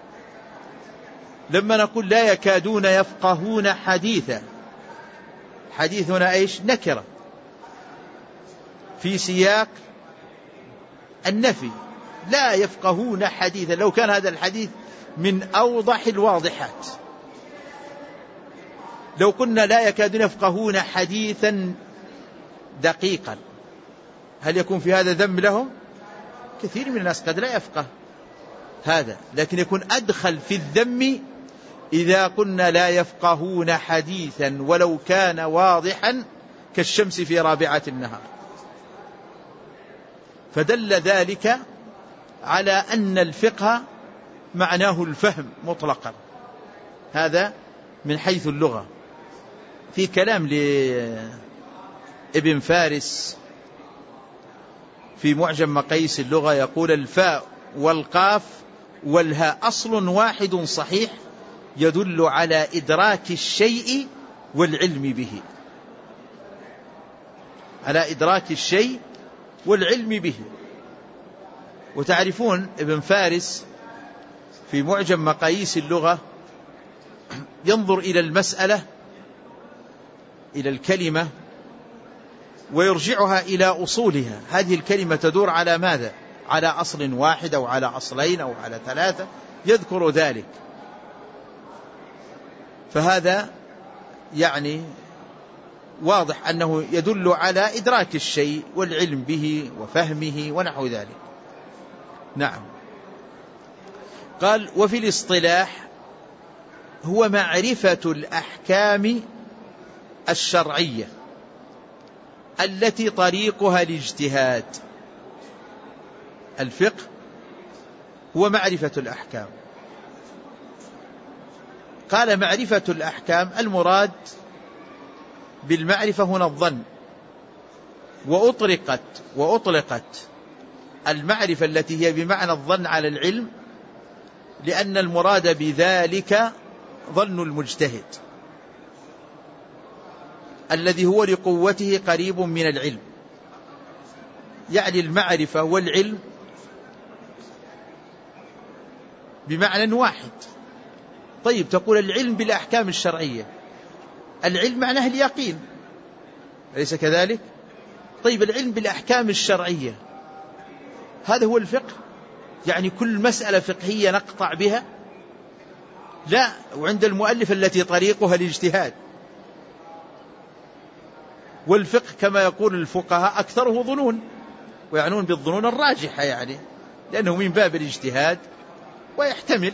لما نقول لا يكادون يفقهون حديثا، حديثنا ايش؟ نكرة في سياق النفي، لا يفقهون حديثا. لو كان هذا الحديث من أوضح الواضحات، لو قلنا لا يكادون يفقهون حديثا دقيقا، هل يكون في هذا ذم لهم؟ كثير من الناس قد لا يفقه هذا، لكن يكون أدخل في الذم إذا قلنا لا يفقهون حديثا ولو كان واضحا كالشمس في رابعة النهار. فدل ذلك على أن الفقه معناه الفهم مطلقا. هذا من حيث اللغة. في كلام لابن فارس في معجم مقاييس اللغة يقول الفاء والقاف والهاء أصل واحد صحيح يدل على إدراك الشيء والعلم به، على إدراك الشيء والعلم به. وتعرفون ابن فارس في معجم مقاييس اللغة ينظر إلى المسألة، إلى الكلمة، ويرجعها إلى أصولها. هذه الكلمة تدور على ماذا؟ على أصل واحد أو على أصلين أو على ثلاثة، يذكر ذلك. فهذا يعني واضح أنه يدل على إدراك الشيء والعلم به وفهمه ونحو ذلك. نعم. قال وفي الاصطلاح هو معرفة الأحكام الشرعية التي طريقها الاجتهاد. الفقه هو معرفة الأحكام. قال معرفة الأحكام، المراد بالمعرفة هنا الظن، وأطلقت وأطلقت المعرفة التي هي بمعنى الظن على العلم، لأن المراد بذلك ظن المجتهد الذي هو لقوته قريب من العلم. يعني المعرفة والعلم بمعنى واحد. طيب تقول العلم بالأحكام الشرعية، العلم معناه اليقين، أليس كذلك؟ طيب العلم بالأحكام الشرعية هذا هو الفقه؟ يعني كل مسألة فقهية نقطع بها؟ لا. وعند المؤلف التي طريقها الاجتهاد. والفقه كما يقول الفقهاء أكثره ظنون، ويعنون بالظنون الراجحة، يعني لأنه من باب الاجتهاد ويحتمل.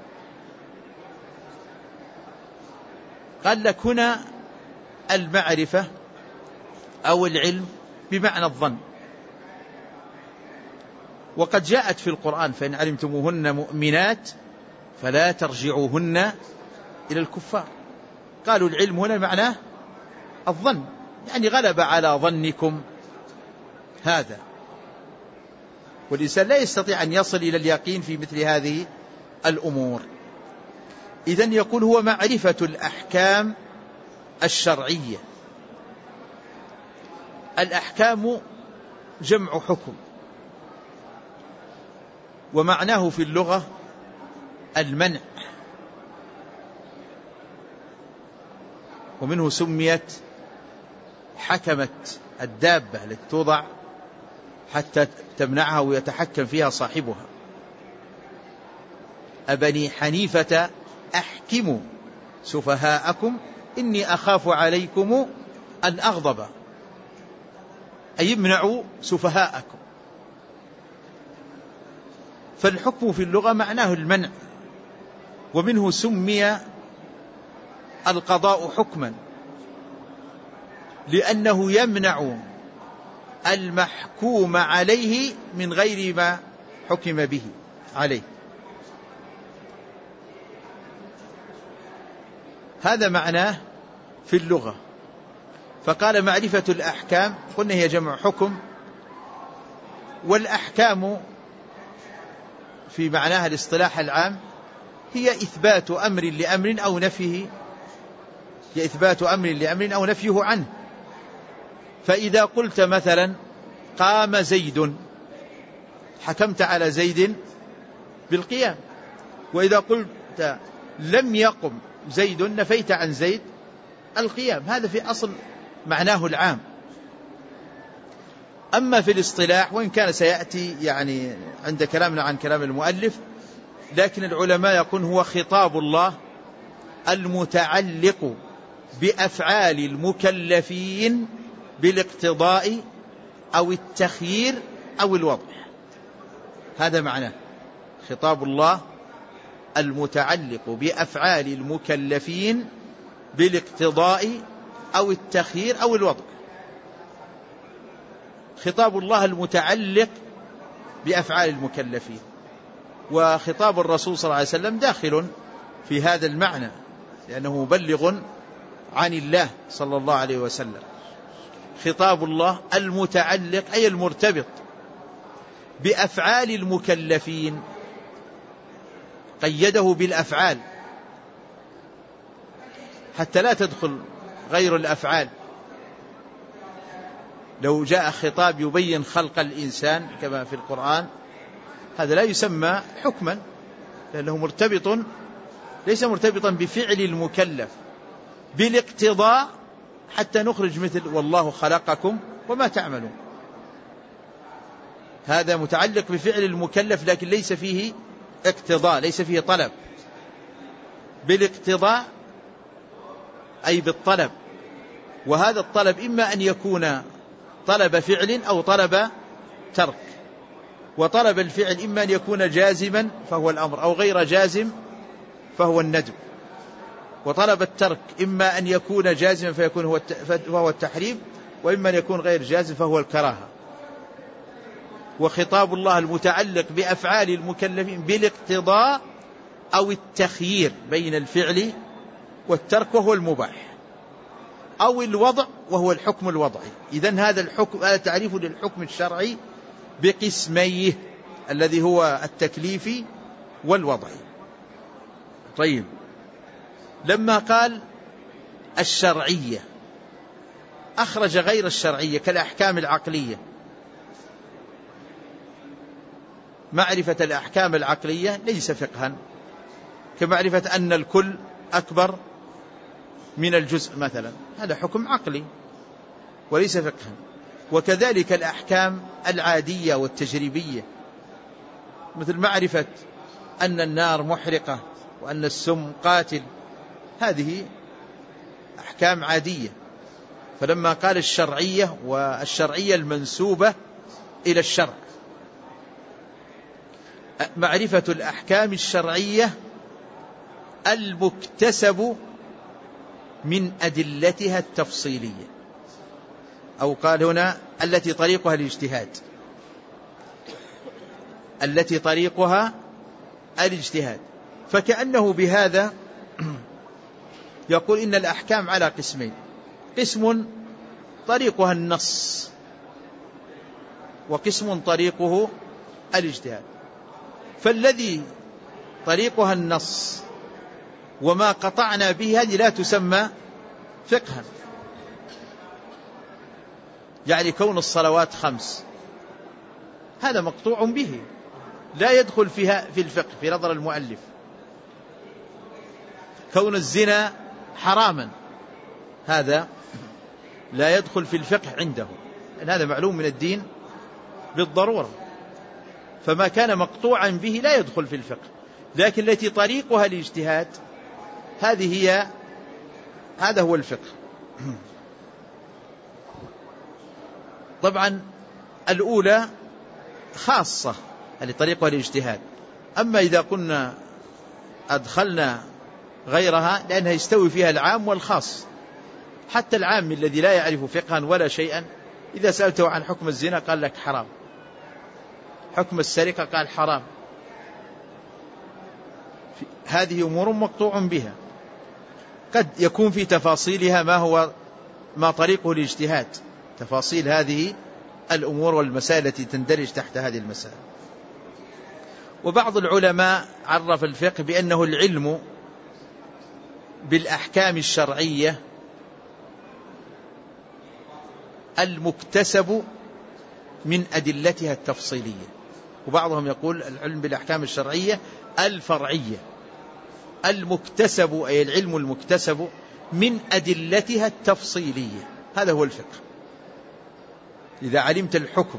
قال لك هنا المعرفة أو العلم بمعنى الظن. وقد جاءت في القرآن فإن علمتموهن مؤمنات فلا ترجعوهن إلى الكفار. قالوا العلم هنا معناه الظن، يعني غلب على ظنكم هذا. والإنسان لا يستطيع أن يصل إلى اليقين في مثل هذه الأمور. إذن يقول هو معرفة الأحكام الشرعية. الأحكام جمع حكم، ومعناه في اللغة المنع، ومنه سميت حكمت الدابة التي توضع حتى تمنعها ويتحكم فيها صاحبها. أبني حنيفة أحكموا سفهاءكم إني أخاف عليكم أن أغضب، أي امنعوا سفهاءكم. فالحكم في اللغة معناه المنع، ومنه سمي القضاء حكما لأنه يمنع المحكوم عليه من غير ما حكم به عليه. هذا معناه في اللغة. فقال معرفة الأحكام، قلنا هي جمع حكم، والأحكام في معناها الاصطلاح العام هي إثبات أمر لأمر أو نفيه، هي إثبات أمر لأمر أو نفيه عنه. فإذا قلت مثلا قام زيد، حكمت على زيد بالقيام. وإذا قلت لم يقم زيد، نفيت عن زيد القيام. هذا في أصل معناه العام. أما في الاصطلاح، وإن كان سيأتي يعني عند كلامنا عن كلام المؤلف، لكن العلماء يقول هو خطاب الله المتعلق بأفعال المكلفين بالاقتضاء أو التخيير أو الوضع. هذا معناه خطاب الله المتعلق بأفعال المكلفين بالاقتضاء أو التخيير أو الوضع. خطاب الله المتعلق بأفعال المكلفين، وخطاب الرسول صلى الله عليه وسلم داخل في هذا المعنى، لأنه مبلغ عن الله صلى الله عليه وسلم. خطاب الله المتعلق أي المرتبط بأفعال المكلفين، قيده بالأفعال حتى لا تدخل غير الأفعال. لو جاء خطاب يبين خلق الإنسان كما في القرآن، هذا لا يسمى حكما، لأنه مرتبط ليس مرتبطا بفعل المكلف بالاقتضاء، حتى نخرج مثل والله خلقكم وما تعملون. هذا متعلق بفعل المكلف لكن ليس فيه اقتضاء، ليس فيه طلب. بالاقتضاء أي بالطلب، وهذا الطلب إما أن يكون طلب فعل أو طلب ترك. وطلب الفعل إما أن يكون جازما فهو الأمر، أو غير جازم فهو الندب. وطلب الترك إما أن يكون جازما فيكون هو فهو التحريم، وإما أن يكون غير جازم فهو الكراهة. وخطاب الله المتعلق بأفعال المكلفين بالاقتضاء أو التخيير بين الفعل والترك وهو المباح، أو الوضع وهو الحكم الوضعي. إذن هذا الحكم، هذا تعريف للحكم الشرعي بقسميه الذي هو التكليفي والوضعي. طيب، لما قال الشرعية أخرج غير الشرعية كالأحكام العقلية. معرفة الأحكام العقلية ليس فقها، كمعرفة أن الكل أكبر من الجزء مثلا، هذا حكم عقلي وليس فقها. وكذلك الأحكام العادية والتجريبية، مثل معرفة أن النار محرقة وأن السم قاتل، هذه أحكام عادية. فلما قال الشرعية، والشرعية المنسوبة إلى الشرع، معرفة الأحكام الشرعية المكتسب من أدلتها التفصيلية، أو قال هنا التي طريقها الاجتهاد، التي طريقها الاجتهاد. فكأنه بهذا يقول إن الأحكام على قسمين: قسم طريقها النص، وقسم طريقه الاجتهاد. فالذي طريقها النص وما قطعنا به هذه لا تسمى فقها. يعني كون الصلوات خمس هذا مقطوع به، لا يدخل فيها في الفقه في نظر المؤلف. كون الزنا حراما هذا لا يدخل في الفقه عنده، لأن هذا معلوم من الدين بالضرورة، فما كان مقطوعا به لا يدخل في الفقه. لكن التي طريقها الاجتهاد هذه هي هذا هو الفقه. طبعا الأولى خاصة اللي طريقها الاجتهاد، أما إذا كنا أدخلنا غيرها لأنها يستوي فيها العام والخاص. حتى العام الذي لا يعرف فقها ولا شيئا إذا سألته عن حكم الزنا قال لك حرام، حكم السرقة قال حرام. هذه أمور مقطوع بها، قد يكون في تفاصيلها ما هو ما طريقه الاجتهاد، تفاصيل هذه الأمور والمسائل التي تندرج تحت هذه المسائل. وبعض العلماء عرف الفقه بأنه العلم بالأحكام الشرعية المكتسب من أدلتها التفصيلية، وبعضهم يقول العلم بالأحكام الشرعية الفرعية. المكتسب أي العلم المكتسب من أدلتها التفصيلية، هذا هو الفقه. إذا علمت الحكم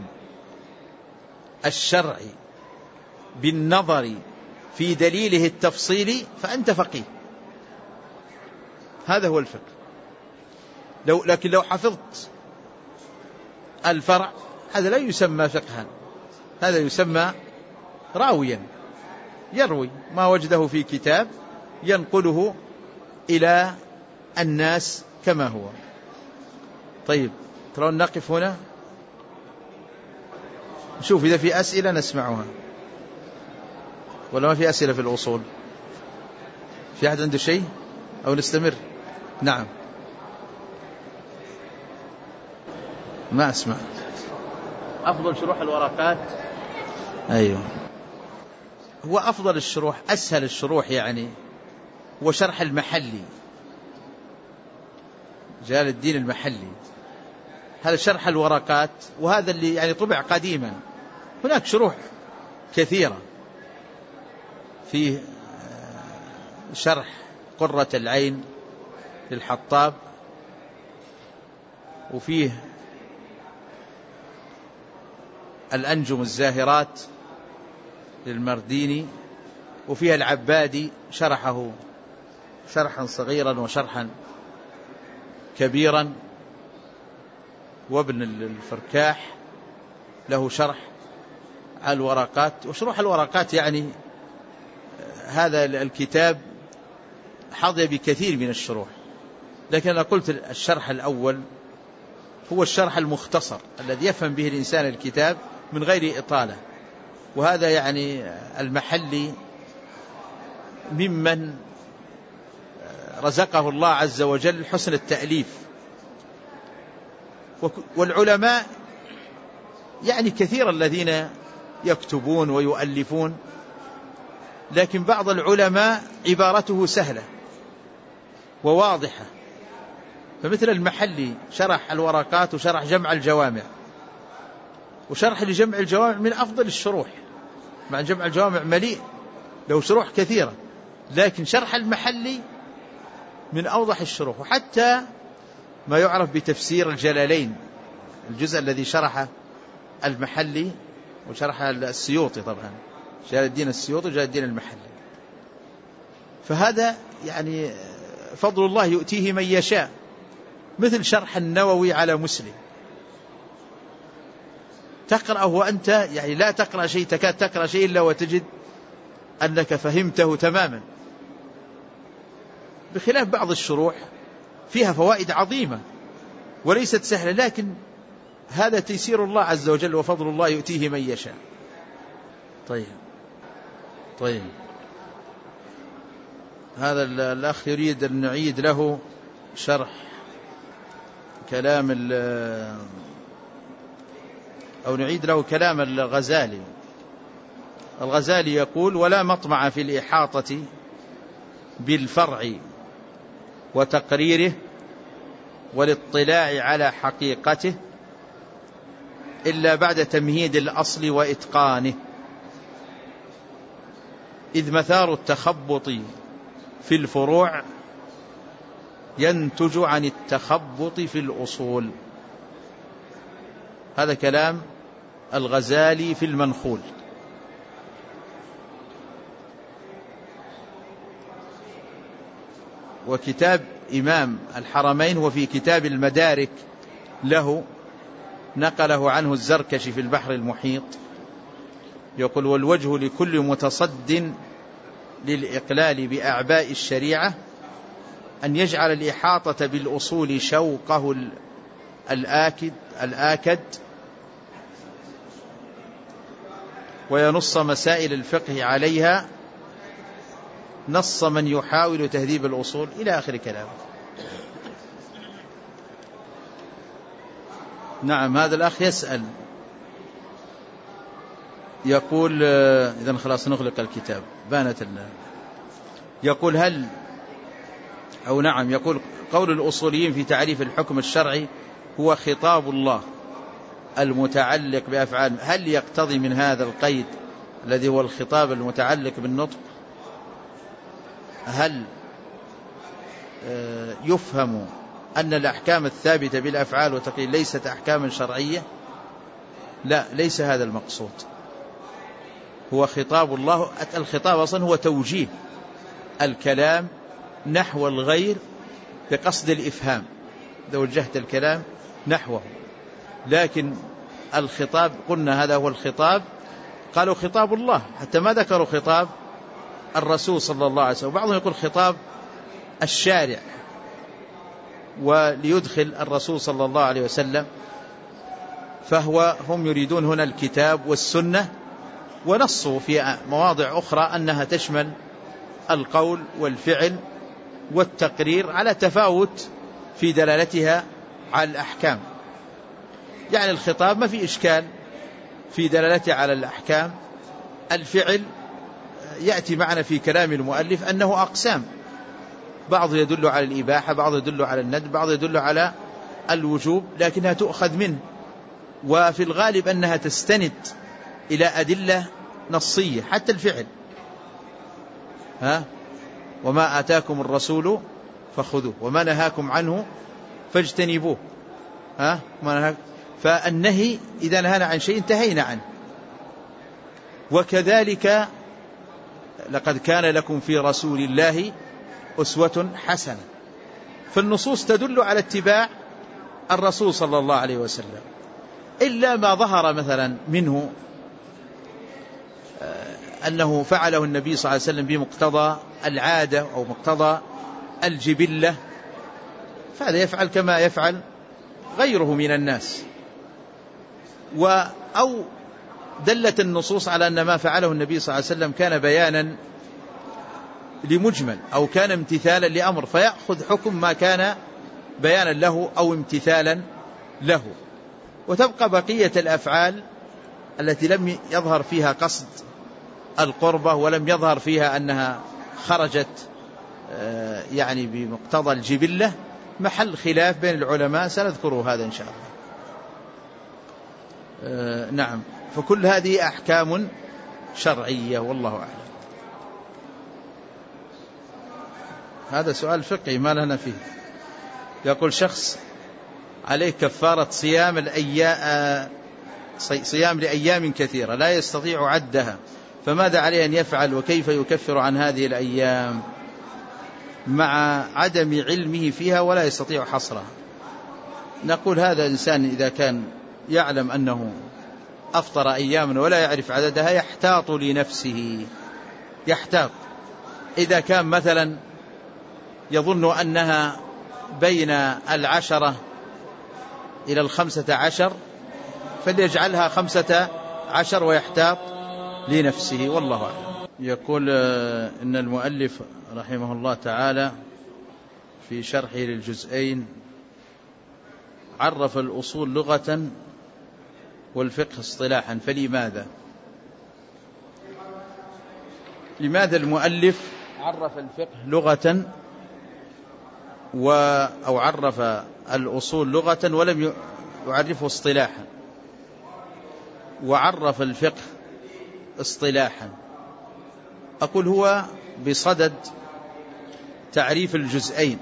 الشرعي بالنظر في دليله التفصيلي فأنت فقيه، هذا هو الفقه. لو لكن لو حفظت الفرع هذا لا يسمى فقها، هذا يسمى راويا، يروي ما وجده في كتاب ينقله إلى الناس كما هو. طيب ترون نقف هنا، نشوف إذا في أسئلة نسمعها ولا ما في أسئلة في الأصول. في أحد عنده شيء أو نستمر؟ نعم ما أسمع. أفضل شروح الورقات، أيوه هو أفضل الشروح، أسهل الشروح يعني هو شرح المحلي، جلال الدين المحلي، هذا شرح الورقات، وهذا اللي يعني طبع قديما. هناك شروح كثيرة، فيه شرح قرة العين للحطاب، وفيه الأنجم الزاهرات للمرديني، وفيها العبادي شرحه شرحا صغيرا وشرحا كبيرا، وابن الفركاح له شرح على الورقات. وشروح الورقات يعني هذا الكتاب حظي بكثير من الشروح، لكن أنا قلت الشرح الأول هو الشرح المختصر الذي يفهم به الإنسان الكتاب من غير إطالة، وهذا يعني المحلي ممن رزقه الله عز وجل حسن التأليف. والعلماء يعني كثير الذين يكتبون ويؤلفون، لكن بعض العلماء عبارته سهلة وواضحة، فمثل المحلي شرح الورقات وشرح جمع الجوامع، وشرح لجمع الجوامع من أفضل الشروح، مع جمع الجوامع مليء له شروح كثيرة، لكن شرح المحلي من أوضح الشروح. وحتى ما يعرف بتفسير الجلالين، الجزء الذي شرح المحلي وشرح السيوطي، طبعا جلال الدين السيوطي وجلال الدين المحلي، فهذا يعني فضل الله يؤتيه من يشاء. مثل شرح النووي على مسلم، تقرأه وأنت يعني لا تقرأ شيء، تكاد تقرأ شيء إلا وتجد أنك فهمته تماما، بخلاف بعض الشروح فيها فوائد عظيمة وليست سهلة، لكن هذا تيسير الله عز وجل وفضل الله يؤتيه من يشاء. طيب طيب هذا الأخ يريد أن نعيد له شرح كلام أو نعيد له كلام الغزالي. الغزالي يقول: ولا مطمع في الإحاطة بالفرع وتقريره والاطلاع على حقيقته إلا بعد تمهيد الأصل وإتقانه، إذ مثار التخبط في الفروع ينتج عن التخبط في الأصول. هذا كلام الغزالي في المنخول. وكتاب إمام الحرمين هو في كتاب المدارك له، نقله عنه الزركشي في البحر المحيط، يقول: والوجه لكل متصد للإقلال بأعباء الشريعة أن يجعل الإحاطة بالأصول شوقه الآكد, الآكد وينص مسائل الفقه عليها نص من يحاول تهذيب الأصول، إلى آخر كلامه. نعم، هذا الأخ يسأل يقول، إذن خلاص نغلق الكتاب بانت الله. يقول: هل أو نعم يقول: قول الأصوليين في تعريف الحكم الشرعي هو خطاب الله المتعلق بأفعال، هل يقتضي من هذا القيد الذي هو الخطاب المتعلق بالنطق، هل يفهم أن الأحكام الثابتة بالأفعال والتقييد ليست أحكاما شرعية؟ لا، ليس هذا المقصود. هو خطاب الله، الخطاب أصلا هو توجيه الكلام نحو الغير بقصد الإفهام، إذا وجهت الكلام نحوه. لكن الخطاب قلنا هذا هو الخطاب، قالوا خطاب الله، حتى ما ذكروا خطاب الرسول صلى الله عليه وسلم. وبعضهم يقول خطاب الشارع، وليدخل الرسول صلى الله عليه وسلم، فهو هم يريدون هنا الكتاب والسنة، ونصوا في مواضع أخرى أنها تشمل القول والفعل والتقرير على تفاوت في دلالتها على الأحكام. يعني الخطاب ما في إشكال في دلالته على الأحكام. الفعل يأتي معنا في كلام المؤلف أنه أقسام، بعض يدل على الإباحة، بعض يدل على الندب، بعض يدل على الوجوب، لكنها تؤخذ منه، وفي الغالب أنها تستند إلى أدلة نصية. حتى الفعل، ها وما آتاكم الرسول فخذوه وما نهاكم عنه فاجتنبوه، ها ما نهاكم. فالنهي إذا نهانا عن شيء انتهينا عنه. وكذلك لقد كان لكم في رسول الله أسوة حسنة، فالنصوص تدل على اتباع الرسول صلى الله عليه وسلم، إلا ما ظهر مثلا منه أنه فعله النبي صلى الله عليه وسلم بمقتضى العادة أو مقتضى الجبلة، فهذا يفعل كما يفعل غيره من الناس. أو دلت النصوص على أن ما فعله النبي صلى الله عليه وسلم كان بيانا لمجمل أو كان امتثالا لأمر، فيأخذ حكم ما كان بيانا له أو امتثالا له. وتبقى بقية الأفعال التي لم يظهر فيها قصد القربة ولم يظهر فيها أنها خرجت يعني بمقتضى الجبلة محل خلاف بين العلماء، سنذكره هذا إن شاء الله. نعم، فكل هذه أحكام شرعية والله أعلم. هذا سؤال فقهي ما لنا فيه. يقول شخص عليه كفارة صيام الأيام صيام لأيام كثيرة لا يستطيع عدها، فماذا عليه أن يفعل وكيف يكفر عن هذه الأيام مع عدم علمه فيها ولا يستطيع حصرها؟ نقول هذا إنسان إذا كان يعلم أنه أفطر أياما ولا يعرف عددها يحتاط لنفسه، يحتاط. إذا كان مثلا يظن أنها بين العشرة إلى الخمسة عشر فليجعلها خمسة عشر ويحتاط لنفسه والله أعلم. يقول إن المؤلف رحمه الله تعالى في شرحه للجزئين عرف الأصول لغة والفقه اصطلاحا، فلماذا لماذا المؤلف عرف الفقه لغة أو عرف الأصول لغة ولم يعرفه اصطلاحا، وعرف الفقه اصطلاحا، أقول هو بصدد تعريف الجزئين.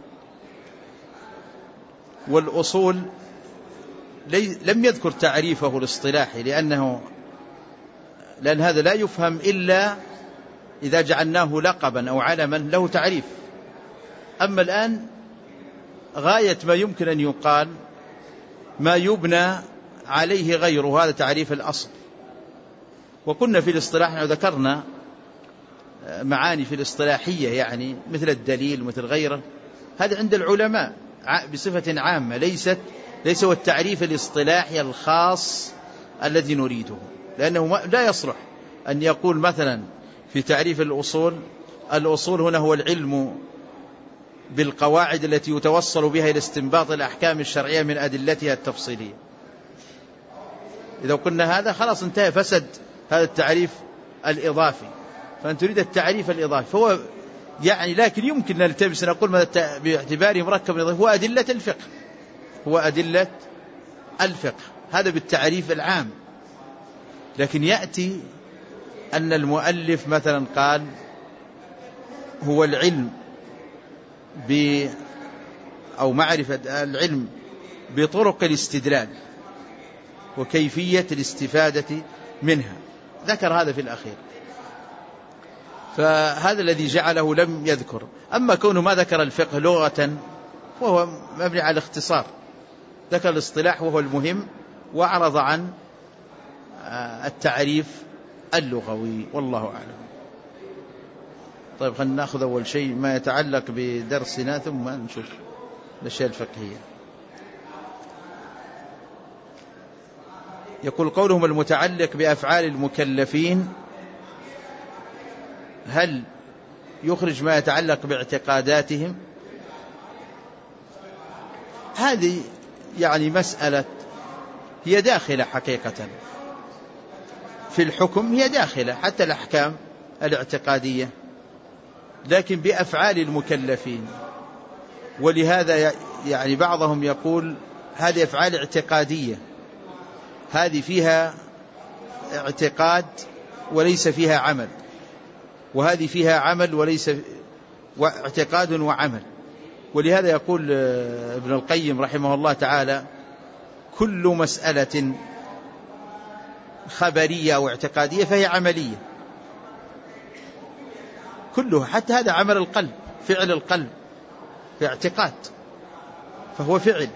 والأصول لم يذكر تعريفه الاصطلاحي، لأنه لأن هذا لا يفهم إلا إذا جعلناه لقبا أو علما له تعريف. أما الآن غاية ما يمكن أن يقال ما يبنى عليه غيره، هذا تعريف الأصل. وكنا في الاصطلاح ذكرنا معاني في الاصطلاحية، يعني مثل الدليل مثل غيره، هذا عند العلماء بصفة عامة، ليست ليس هو التعريف الاصطلاحي الخاص الذي نريده، لأنه لا يصلح أن يقول مثلا في تعريف الأصول الأصول هنا هو العلم بالقواعد التي يتوصل بها إلى استنباط الأحكام الشرعية من أدلتها التفصيلية. إذا قلنا هذا خلاص انتهى، فسد هذا التعريف الإضافي، فأنت تريد التعريف الإضافي. فهو يعني لكن يمكن نلتبس نقول باعتباره مركب إضافي هو أدلة الفقه، هو أدلة الفقه، هذا بالتعريف العام. لكن يأتي أن المؤلف مثلا قال هو العلم ب أو معرفة العلم بطرق الاستدلال وكيفية الاستفادة منها، ذكر هذا في الأخير، فهذا الذي جعله لم يذكر. أما كونه ما ذكر الفقه لغة وهو مبني على الاختصار، ذكر الاصطلاح وهو المهم، وأعرض عن التعريف اللغوي، والله أعلم. طيب خلينا نأخذ أول شيء ما يتعلق بدرسنا ثم نشوف الأشياء الفقهية. يقول قولهم المتعلق بأفعال المكلفين هل يخرج ما يتعلق باعتقاداتهم؟ هذه يعني مسألة هي داخلة حقيقة في الحكم، هي داخلة حتى الأحكام الاعتقادية، لكن بأفعال المكلفين. ولهذا يعني بعضهم يقول هذه أفعال اعتقادية، هذه فيها اعتقاد وليس فيها عمل، وهذه فيها عمل وليس اعتقاد وعمل. ولهذا يقول ابن القيم رحمه الله تعالى كل مسألة خبرية أو اعتقادية فهي عملية كلها، حتى هذا عمل القلب، فعل القلب في اعتقاد فهو فعل.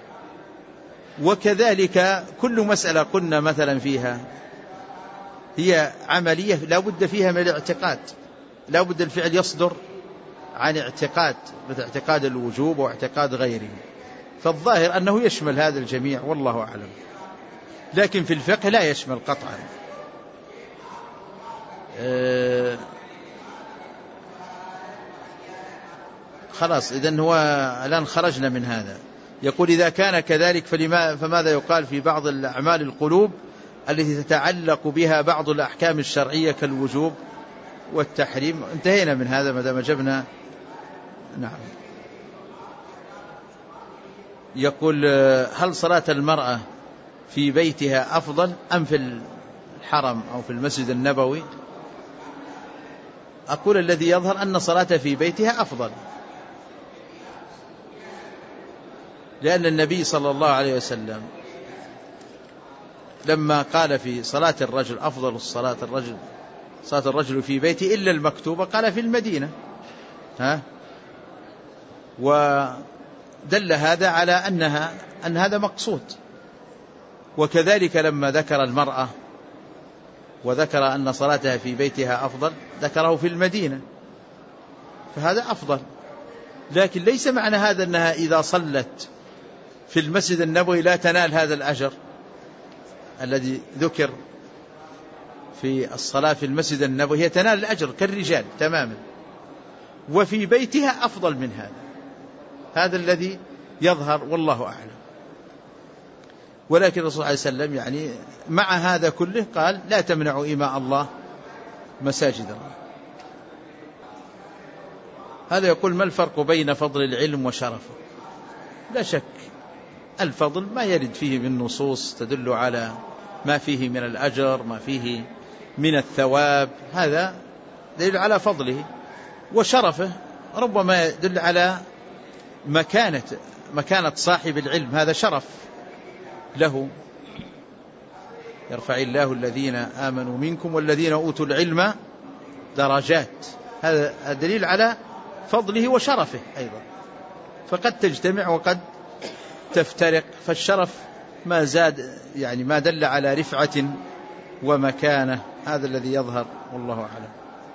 وكذلك كل مسألة قلنا مثلا فيها هي عملية لا بد فيها من الاعتقاد، لا بد الفعل يصدر عن اعتقاد، مثل اعتقاد الوجوب واعتقاد غيره. فالظاهر أنه يشمل هذا الجميع والله أعلم، لكن في الفقه لا يشمل قطعا. أه خلاص إذن هو الآن خرجنا من هذا. يقول إذا كان كذلك فلما فماذا يقال في بعض الأعمال القلوب التي تتعلق بها بعض الأحكام الشرعية كالوجوب والتحريم؟ انتهينا من هذا ما دام جبنا. نعم. يقول هل صلاة المرأة في بيتها أفضل أم في الحرم أو في المسجد النبوي؟ أقول الذي يظهر أن صلاتها في بيتها أفضل، لأن النبي صلى الله عليه وسلم لما قال في صلاة الرجل أفضل الصلاة الرجل صلاة الرجل في بيته إلا المكتوبة، قال في المدينة، ها ودل هذا على أنها أن هذا مقصود. وكذلك لما ذكر المرأة وذكر أن صلاتها في بيتها أفضل ذكره في المدينة، فهذا أفضل. لكن ليس معنى هذا أنها إذا صلت في المسجد النبوي لا تنال هذا الأجر الذي ذكر في الصلاة في المسجد النبوي، هي تنال الأجر كالرجال تماما، وفي بيتها أفضل من هذا. هذا الذي يظهر والله أعلم. ولكن الرسول عليه السلام يعني مع هذا كله قال لا تمنعوا إماء الله مساجد الله. هذا يقول: ما الفرق بين فضل العلم وشرفه؟ لا شك الفضل ما يرد فيه من نصوص تدل على ما فيه من الأجر، ما فيه من الثواب، هذا دليل على فضله. وشرفه ربما يدل على مكانة مكانة صاحب العلم، هذا شرف له. يرفع الله الذين آمنوا منكم والذين أوتوا العلم درجات، هذا دليل على فضله وشرفه أيضا، فقد تجتمع وقد تفترق. فالشرف ما زاد يعني ما دل على رفعة ومكانة، هذا الذي يظهر والله أعلم.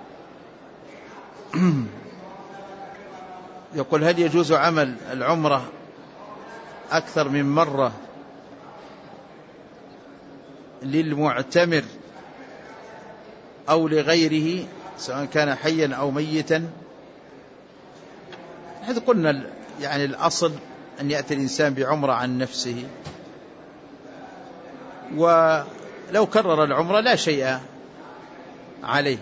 يقول: هل يجوز عمل العمرة أكثر من مرة للمعتمر أو لغيره سواء كان حيا أو ميتا؟ حيث قلنا يعني الأصل أن يأتي الإنسان بعمرة عن نفسه، ولو كرر العمرة لا شيء عليه.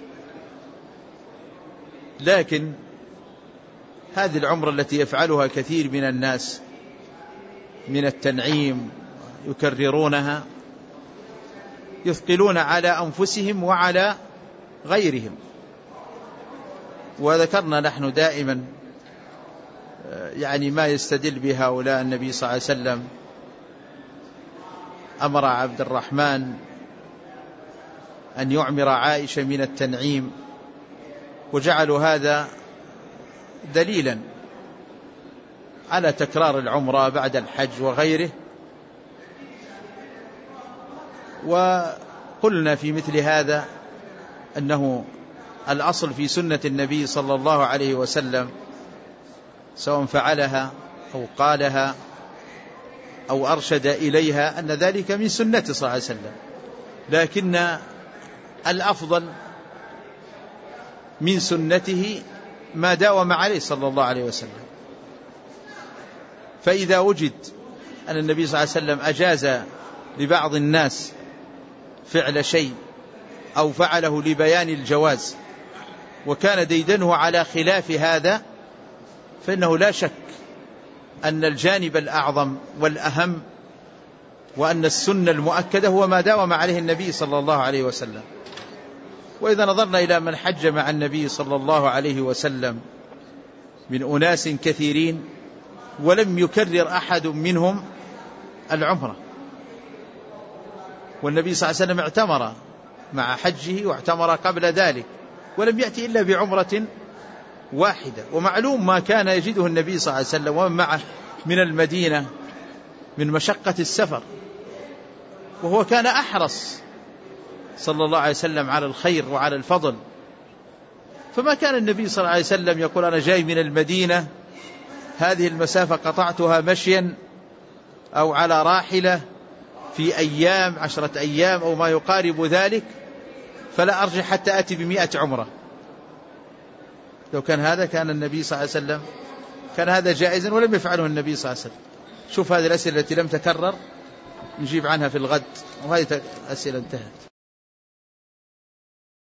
لكن هذه العمرة التي يفعلها كثير من الناس من التنعيم يكررونها، يثقلون على أنفسهم وعلى غيرهم. وذكرنا نحن دائما يعني ما يستدل بهؤلاء. النبي صلى الله عليه وسلم أمر عبد الرحمن أن يعمر عائشة من التنعيم، وجعلوا هذا دليلا على تكرار العمرة بعد الحج وغيره. وقلنا في مثل هذا أنه الأصل في سنة النبي صلى الله عليه وسلم سواء فعلها أو قالها أو أرشد إليها أن ذلك من سنته صلى الله عليه وسلم، لكن الأفضل من سنته ما داوم عليه صلى الله عليه وسلم. فإذا وجد أن النبي صلى الله عليه وسلم أجاز لبعض الناس فعل شيء أو فعله لبيان الجواز وكان ديدنه على خلاف هذا، فإنه لا شك أن الجانب الأعظم والأهم وأن السنة المؤكدة هو ما داوم عليه النبي صلى الله عليه وسلم. وإذا نظرنا إلى من حج مع النبي صلى الله عليه وسلم من أناس كثيرين ولم يكرر أحد منهم العمرة، والنبي صلى الله عليه وسلم اعتمر مع حجه واعتمر قبل ذلك ولم يأتي إلا بعمرة واحدة. ومعلوم ما كان يجده النبي صلى الله عليه وسلم ومن معه من المدينة من مشقة السفر، وهو كان أحرص صلى الله عليه وسلم على الخير وعلى الفضل. فما كان النبي صلى الله عليه وسلم يقول: أنا جاي من المدينة هذه المسافة قطعتها مشيا أو على راحلة في أيام عشرة أيام أو ما يقارب ذلك، فلا أرجع حتى أتي بمئة عمرة. لو كان هذا كان النبي صلى الله عليه وسلم كان هذا جائزا ولم يفعله النبي صلى الله عليه وسلم. شوف هذه الأسئلة التي لم تكرر نجيب عنها في الغد، وهذه أسئلة انتهت.